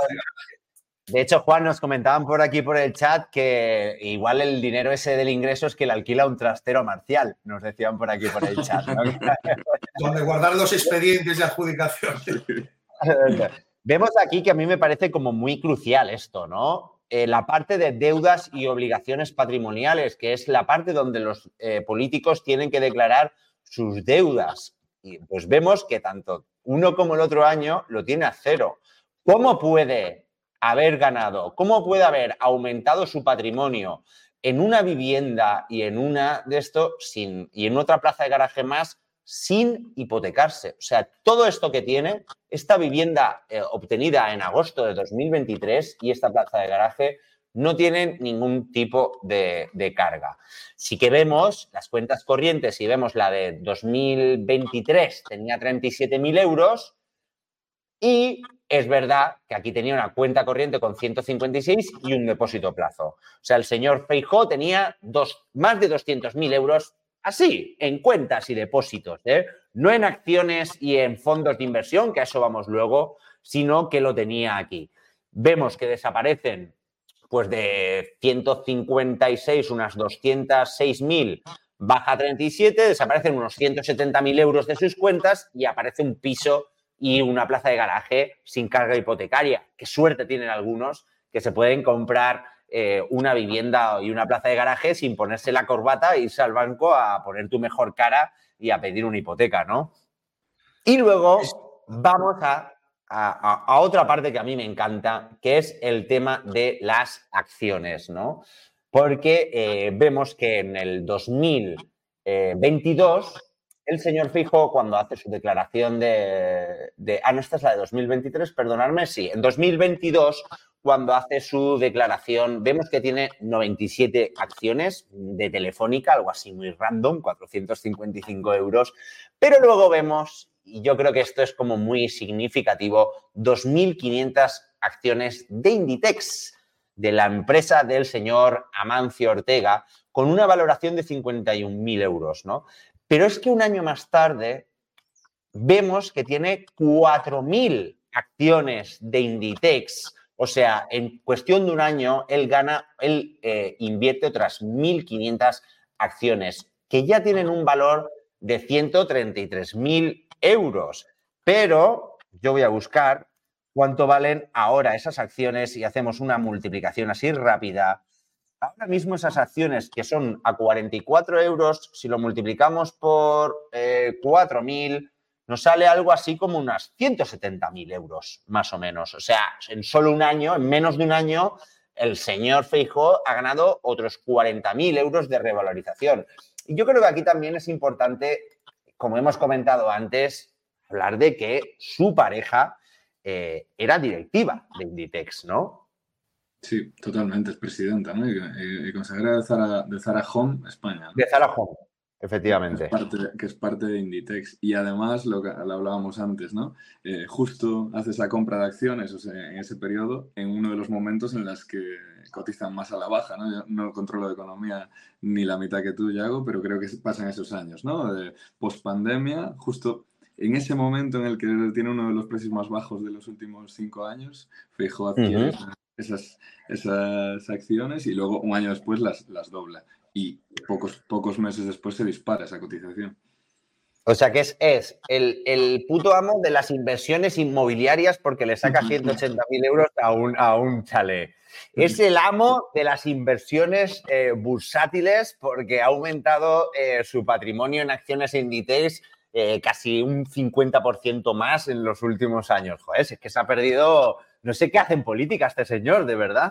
de hecho, Juan, nos comentaban por aquí por el chat que igual el dinero ese del ingreso es que le alquila un trastero a Marcial, nos decían por aquí por el chat, ¿no? Donde guardar los expedientes de adjudicación. Vemos aquí que a mí me parece como muy crucial esto, ¿no? Eh, la parte de deudas y obligaciones patrimoniales, que es la parte donde los eh, políticos tienen que declarar sus deudas. Y pues vemos que tanto uno como el otro año lo tiene a cero. ¿Cómo puede haber ganado? ¿Cómo puede haber aumentado su patrimonio en una vivienda y en una de esto sin, y en otra plaza de garaje más sin hipotecarse? O sea, todo esto que tiene, esta vivienda eh, obtenida en agosto de dos mil veintitrés y esta plaza de garaje no tienen ningún tipo de, de carga. Sí que vemos las cuentas corrientes, si vemos la de dos mil veintitrés tenía treinta y siete mil euros y es verdad que aquí tenía una cuenta corriente con ciento cincuenta y seis y un depósito a plazo. O sea, el señor Feijóo tenía dos, más de doscientos mil euros así, en cuentas y depósitos, ¿eh? No en acciones y en fondos de inversión, que a eso vamos luego, sino que lo tenía aquí. Vemos que desaparecen pues de ciento cincuenta y seis, unas doscientos seis mil, baja treinta y siete, desaparecen unos ciento setenta mil euros de sus cuentas y aparece un piso y una plaza de garaje sin carga hipotecaria. Qué suerte tienen algunos que se pueden comprar eh, una vivienda y una plaza de garaje sin ponerse la corbata e irse al banco a poner tu mejor cara y a pedir una hipoteca, ¿no? Y luego vamos a, a, a otra parte que a mí me encanta, que es el tema de las acciones, ¿no? Porque eh, vemos que en el dos mil veintidós el señor Feijóo, cuando hace su declaración de, de... Ah, no, esta es la de dos mil veintitrés, perdonadme, sí. En dos mil veintidós, cuando hace su declaración, vemos que tiene noventa y siete acciones de Telefónica, algo así muy random, cuatrocientos cincuenta y cinco euros. Pero luego vemos, y yo creo que esto es como muy significativo, dos mil quinientas acciones de Inditex, de la empresa del señor Amancio Ortega, con una valoración de cincuenta y un mil euros, ¿no? Pero es que un año más tarde vemos que tiene cuatro mil acciones de Inditex. O sea, en cuestión de un año, él gana, él eh, invierte otras mil quinientas acciones que ya tienen un valor de ciento treinta y tres mil euros. Pero yo voy a buscar cuánto valen ahora esas acciones y hacemos una multiplicación así rápida. Ahora mismo esas acciones que son a cuarenta y cuatro euros, si lo multiplicamos por eh, cuatro mil, nos sale algo así como unas ciento setenta mil euros, más o menos. O sea, en solo un año, en menos de un año, el señor Feijóo ha ganado otros cuarenta mil euros de revalorización. Y yo creo que aquí también es importante, como hemos comentado antes, hablar de que su pareja eh, era directiva de Inditex, ¿no? Sí, totalmente, es presidenta, ¿no? Y, y, y consejera de Zara, de Zara Home España, ¿no? De Zara Home, efectivamente. Que es parte, que es parte de Inditex. Y además, lo que lo hablábamos antes, ¿no? Eh, justo hace esa compra de acciones, o sea, en ese periodo, en uno de los momentos en los que cotizan más a la baja, ¿no? Yo no controlo de economía ni la mitad que tú, Yago, pero creo que pasan esos años, ¿no? De post-pandemia, justo en ese momento en el que tiene uno de los precios más bajos de los últimos cinco años, Feijóo adquiere uh-huh. esas, esas acciones y luego un año después las, las dobla. Y pocos, pocos meses después se dispara esa cotización. O sea que es, es el, el puto amo de las inversiones inmobiliarias porque le saca ciento ochenta mil euros a un, a un chalet. Es el amo de las inversiones eh, bursátiles porque ha aumentado eh, su patrimonio en acciones Inditex eh, casi un cincuenta por ciento más en los últimos años. Joder, es que se ha perdido... No sé qué hace en política este señor, de verdad.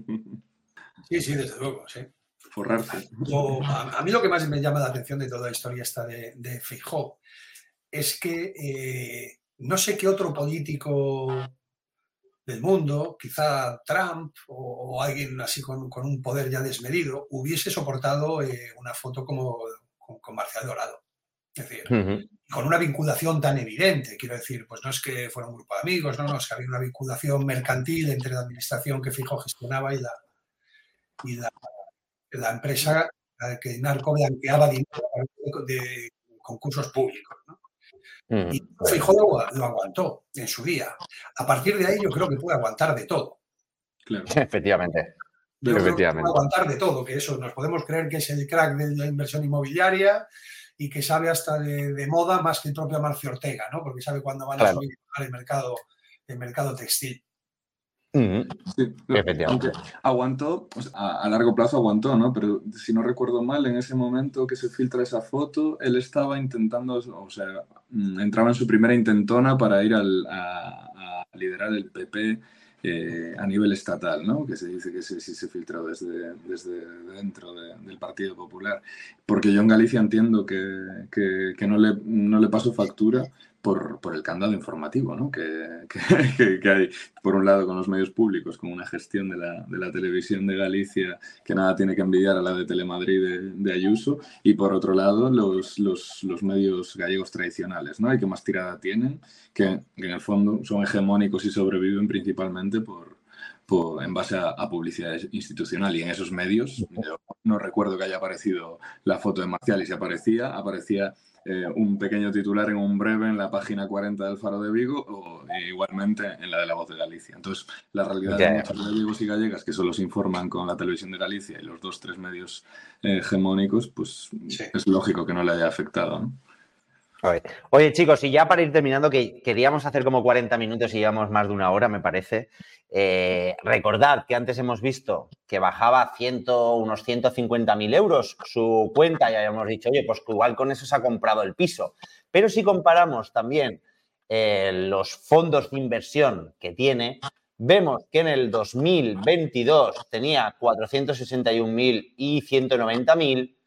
Sí, sí, desde luego, sí. Forrarse. Yo, a, a mí lo que más me llama la atención de toda la historia esta de, de Feijóo es que eh, no sé qué otro político del mundo, quizá Trump o, o alguien así con, con un poder ya desmedido, hubiese soportado eh, una foto como con, con Marcial Dorado. Es decir, Uh-huh. con una vinculación tan evidente, quiero decir, pues no es que fuera un grupo de amigos, no, no, es que había una vinculación mercantil entre la administración que Feijóo gestionaba y la, y la, la empresa que narcoblanqueaba dinero de, de concursos públicos, ¿no? Uh-huh. Y Feijóo lo, lo aguantó en su día. A partir de ahí yo creo que puede aguantar de todo. Claro. Efectivamente. Yo creo que Efectivamente. puede aguantar de todo, que eso nos podemos creer que es el crack de la inversión inmobiliaria y que sabe hasta de, de moda más que el propio Amancio Ortega, ¿no? Porque sabe cuándo van a Claro. subir el mercado, el mercado textil. Uh-huh. Sí, Efectivamente. aunque aguantó, o sea, a, a largo plazo aguantó, ¿no? Pero si no recuerdo mal, en ese momento que se filtra esa foto, él estaba intentando, o sea, entraba en su primera intentona para ir al, a, a liderar el P P eh, a nivel estatal, ¿no? Que se dice que sí se, se filtró desde, desde dentro de, del Partido Popular. Porque yo en Galicia entiendo que, que, que no, le, no le paso factura por, por el candado informativo, ¿no? Que, que, que hay, por un lado, con los medios públicos, con una gestión de la, de la televisión de Galicia que nada tiene que envidiar a la de Telemadrid de, de Ayuso, y por otro lado, los, los, los medios gallegos tradicionales, ¿no? Y que más tirada tienen, que, que en el fondo son hegemónicos y sobreviven principalmente por, por, en base a, a publicidad institucional. Y en esos medios, yo no recuerdo que haya aparecido la foto de Marcial, y si aparecía, aparecía eh, un pequeño titular en un breve en la página cuarenta del Faro de Vigo, o eh, igualmente en la de La Voz de Galicia. Entonces, la realidad Yeah. de muchos gallegos y gallegas que solo se informan con la televisión de Galicia y los dos, tres medios eh, hegemónicos, pues Sí. es lógico que no le haya afectado, ¿no? Oye, Oye, chicos, y ya para ir terminando, que queríamos hacer como cuarenta minutos y llevamos más de una hora, me parece. Eh, recordad que antes hemos visto que bajaba ciento, unos ciento cincuenta mil euros su cuenta, y habíamos dicho, oye, pues que igual con eso se ha comprado el piso. Pero si comparamos también eh, los fondos de inversión que tiene, vemos que en el dos mil veintidós tenía cuatrocientos sesenta y un mil y ciento noventa mil,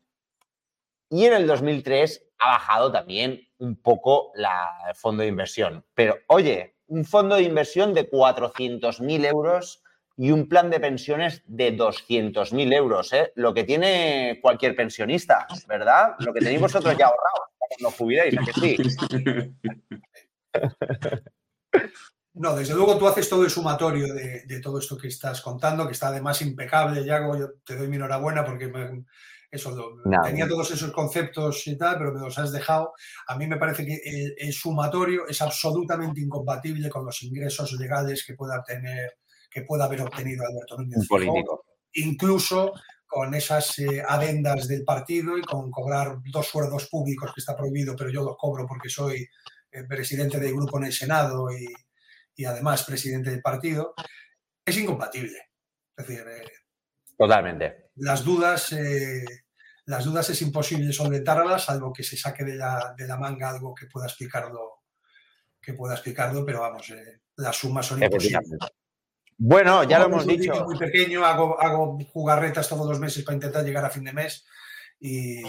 y en el dos mil tres ha bajado también un poco la, el fondo de inversión. Pero, oye, un fondo de inversión de cuatrocientos mil euros y un plan de pensiones de doscientos mil euros, ¿eh? Lo que tiene cualquier pensionista, ¿verdad? Lo que tenéis vosotros ya ahorrado cuando jubiléis, ¿a que sí? No, desde luego tú haces todo el sumatorio de, de todo esto que estás contando, que está además impecable, Yago. Yo te doy mi enhorabuena porque me, eso, lo, No, tenía no. todos esos conceptos y tal, pero me los has dejado. A mí me parece que el, el sumatorio es absolutamente incompatible con los ingresos legales que pueda tener, que pueda haber obtenido Alberto Núñez Un Feijóo, político. incluso con esas eh, adendas del partido y con cobrar dos sueldos públicos que está prohibido, pero yo los cobro porque soy eh, presidente del grupo en el Senado y, y además presidente del partido. Es incompatible. Es decir, eh, Totalmente. las dudas, eh, las dudas es imposible solventarlas, salvo que se saque de la, de la manga algo que pueda explicarlo, que pueda explicarlo, pero vamos, eh, las sumas son imposibles. Efectivamente. Bueno, ya lo Como hemos soy un dicho. niño muy pequeño, hago, hago jugarretas todos los meses para intentar llegar a fin de mes y,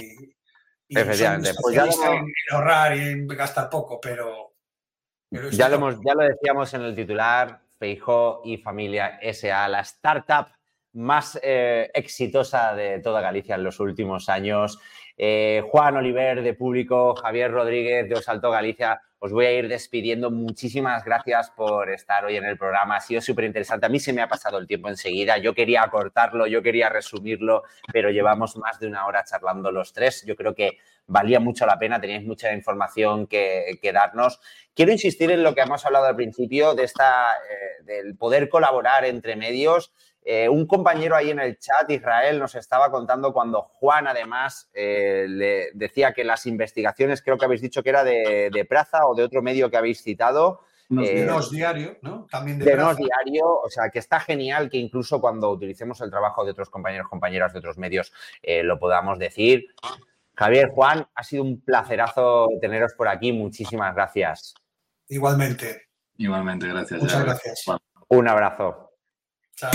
y Efectivamente. soy un Pues ya lo especialista hemos- en, en ahorrar y en gastar poco, pero, pero esto Ya lo, no. hemos, ya lo decíamos en el titular, Feijóo y Familia S A, la startup más eh, exitosa de toda Galicia en los últimos años. Eh, Juan Oliver de Público, Javier Rodríguez de Os Saltó Galicia, os voy a ir despidiendo. Muchísimas gracias por estar hoy en el programa. Ha sido súper interesante. A mí se me ha pasado el tiempo enseguida. Yo quería acortarlo, yo quería resumirlo, pero llevamos más de una hora charlando los tres. Yo creo que valía mucho la pena, teníais mucha información que, que darnos. Quiero insistir en lo que hemos hablado al principio, de esta, eh, del poder colaborar entre medios. Eh, un compañero ahí en el chat, Israel, nos estaba contando cuando Juan, además, eh, le decía que las investigaciones, creo que habéis dicho que era de, de Praza o de otro medio que habéis citado, Nos eh, De Nos Diario, ¿no? También de, de Praza. Nos Diario, o sea, que está genial que incluso cuando utilicemos el trabajo de otros compañeros, compañeras de otros medios, eh, lo podamos decir. Javier, Juan, ha sido un placerazo teneros por aquí. Muchísimas gracias. Igualmente. Igualmente, gracias. Muchas ya. gracias. Juan. Un abrazo. Chao.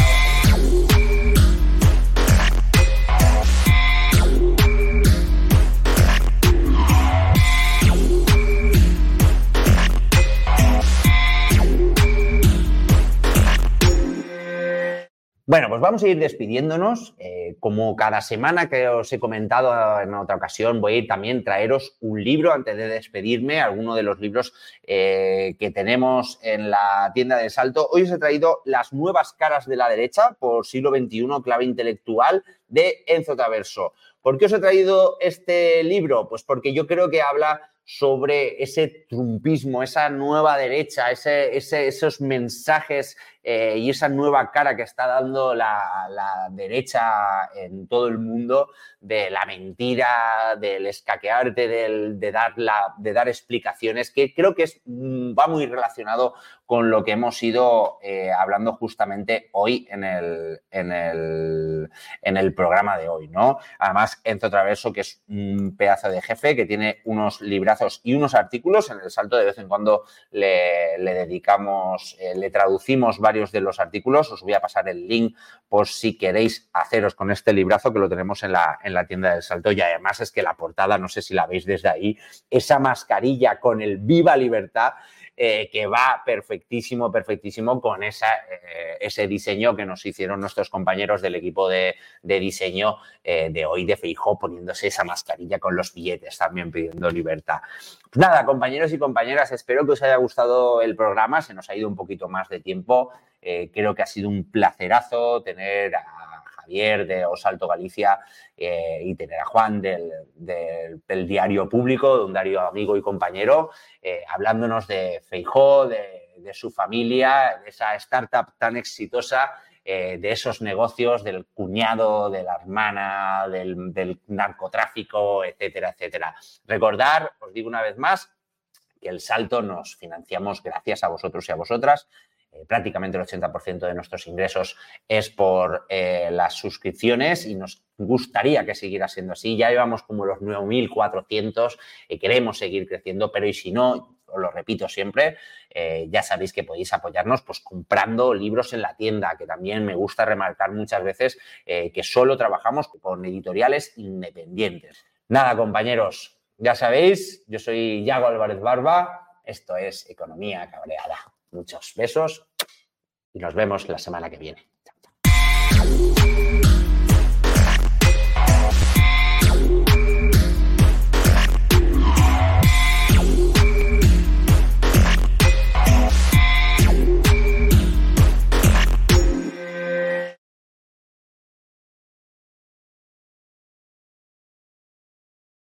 Bueno, pues vamos a ir despidiéndonos. Eh, como cada semana que os he comentado en otra ocasión, voy a ir también a traeros un libro antes de despedirme, alguno de los libros eh, que tenemos en la tienda de Salto. Hoy os he traído Las nuevas caras de la derecha por siglo veintiuno, clave intelectual, de Enzo Traverso. ¿Por qué os he traído este libro? Pues porque yo creo que habla sobre ese trumpismo, esa nueva derecha, ese, ese, esos mensajes eh, y esa nueva cara que está dando la, la derecha en todo el mundo, de la mentira, del escaquearte, del, de, dar la, de dar explicaciones, que creo que es, va muy relacionado con lo que hemos ido eh, hablando justamente hoy en el, en, el, en el programa de hoy, ¿no? Además, Enzo Traverso, que es un pedazo de jefe, que tiene unos librazos y unos artículos. En el Salto de vez en cuando le, le dedicamos, eh, le traducimos varios de los artículos. Os voy a pasar el link por si queréis haceros con este librazo, que lo tenemos en la, en la tienda del Salto. Y además es que la portada, no sé si la veis desde ahí, esa mascarilla con el Viva Libertad, Eh, que va perfectísimo, perfectísimo con esa, eh, ese diseño que nos hicieron nuestros compañeros del equipo de, de diseño eh, de hoy de Feijóo, poniéndose esa mascarilla con los billetes, también pidiendo libertad. Pues nada, compañeros y compañeras, espero que os haya gustado el programa. Se nos ha ido un poquito más de tiempo. Eh, creo que ha sido un placerazo tener a Javier de O Salto Galicia eh, y tener a Juan del, del, del Diario Público, de un diario amigo y compañero, eh, hablándonos de Feijóo, de, de su familia, de esa startup tan exitosa, eh, de esos negocios, del cuñado, de la hermana, del, del narcotráfico, etcétera, etcétera. Recordar, os digo una vez más, que el Salto nos financiamos gracias a vosotros y a vosotras. Eh, prácticamente el ochenta por ciento de nuestros ingresos es por eh, las suscripciones y nos gustaría que siguiera siendo así. Ya llevamos como los nueve mil cuatrocientos y queremos seguir creciendo, pero y si no, os lo repito siempre, eh, ya sabéis que podéis apoyarnos pues comprando libros en la tienda, que también me gusta remarcar muchas veces eh, que solo trabajamos con editoriales independientes. Nada, compañeros, ya sabéis, yo soy Yago Álvarez Barba, esto es Economía Cabreada. Muchos besos y nos vemos la semana que viene. Chao, chao.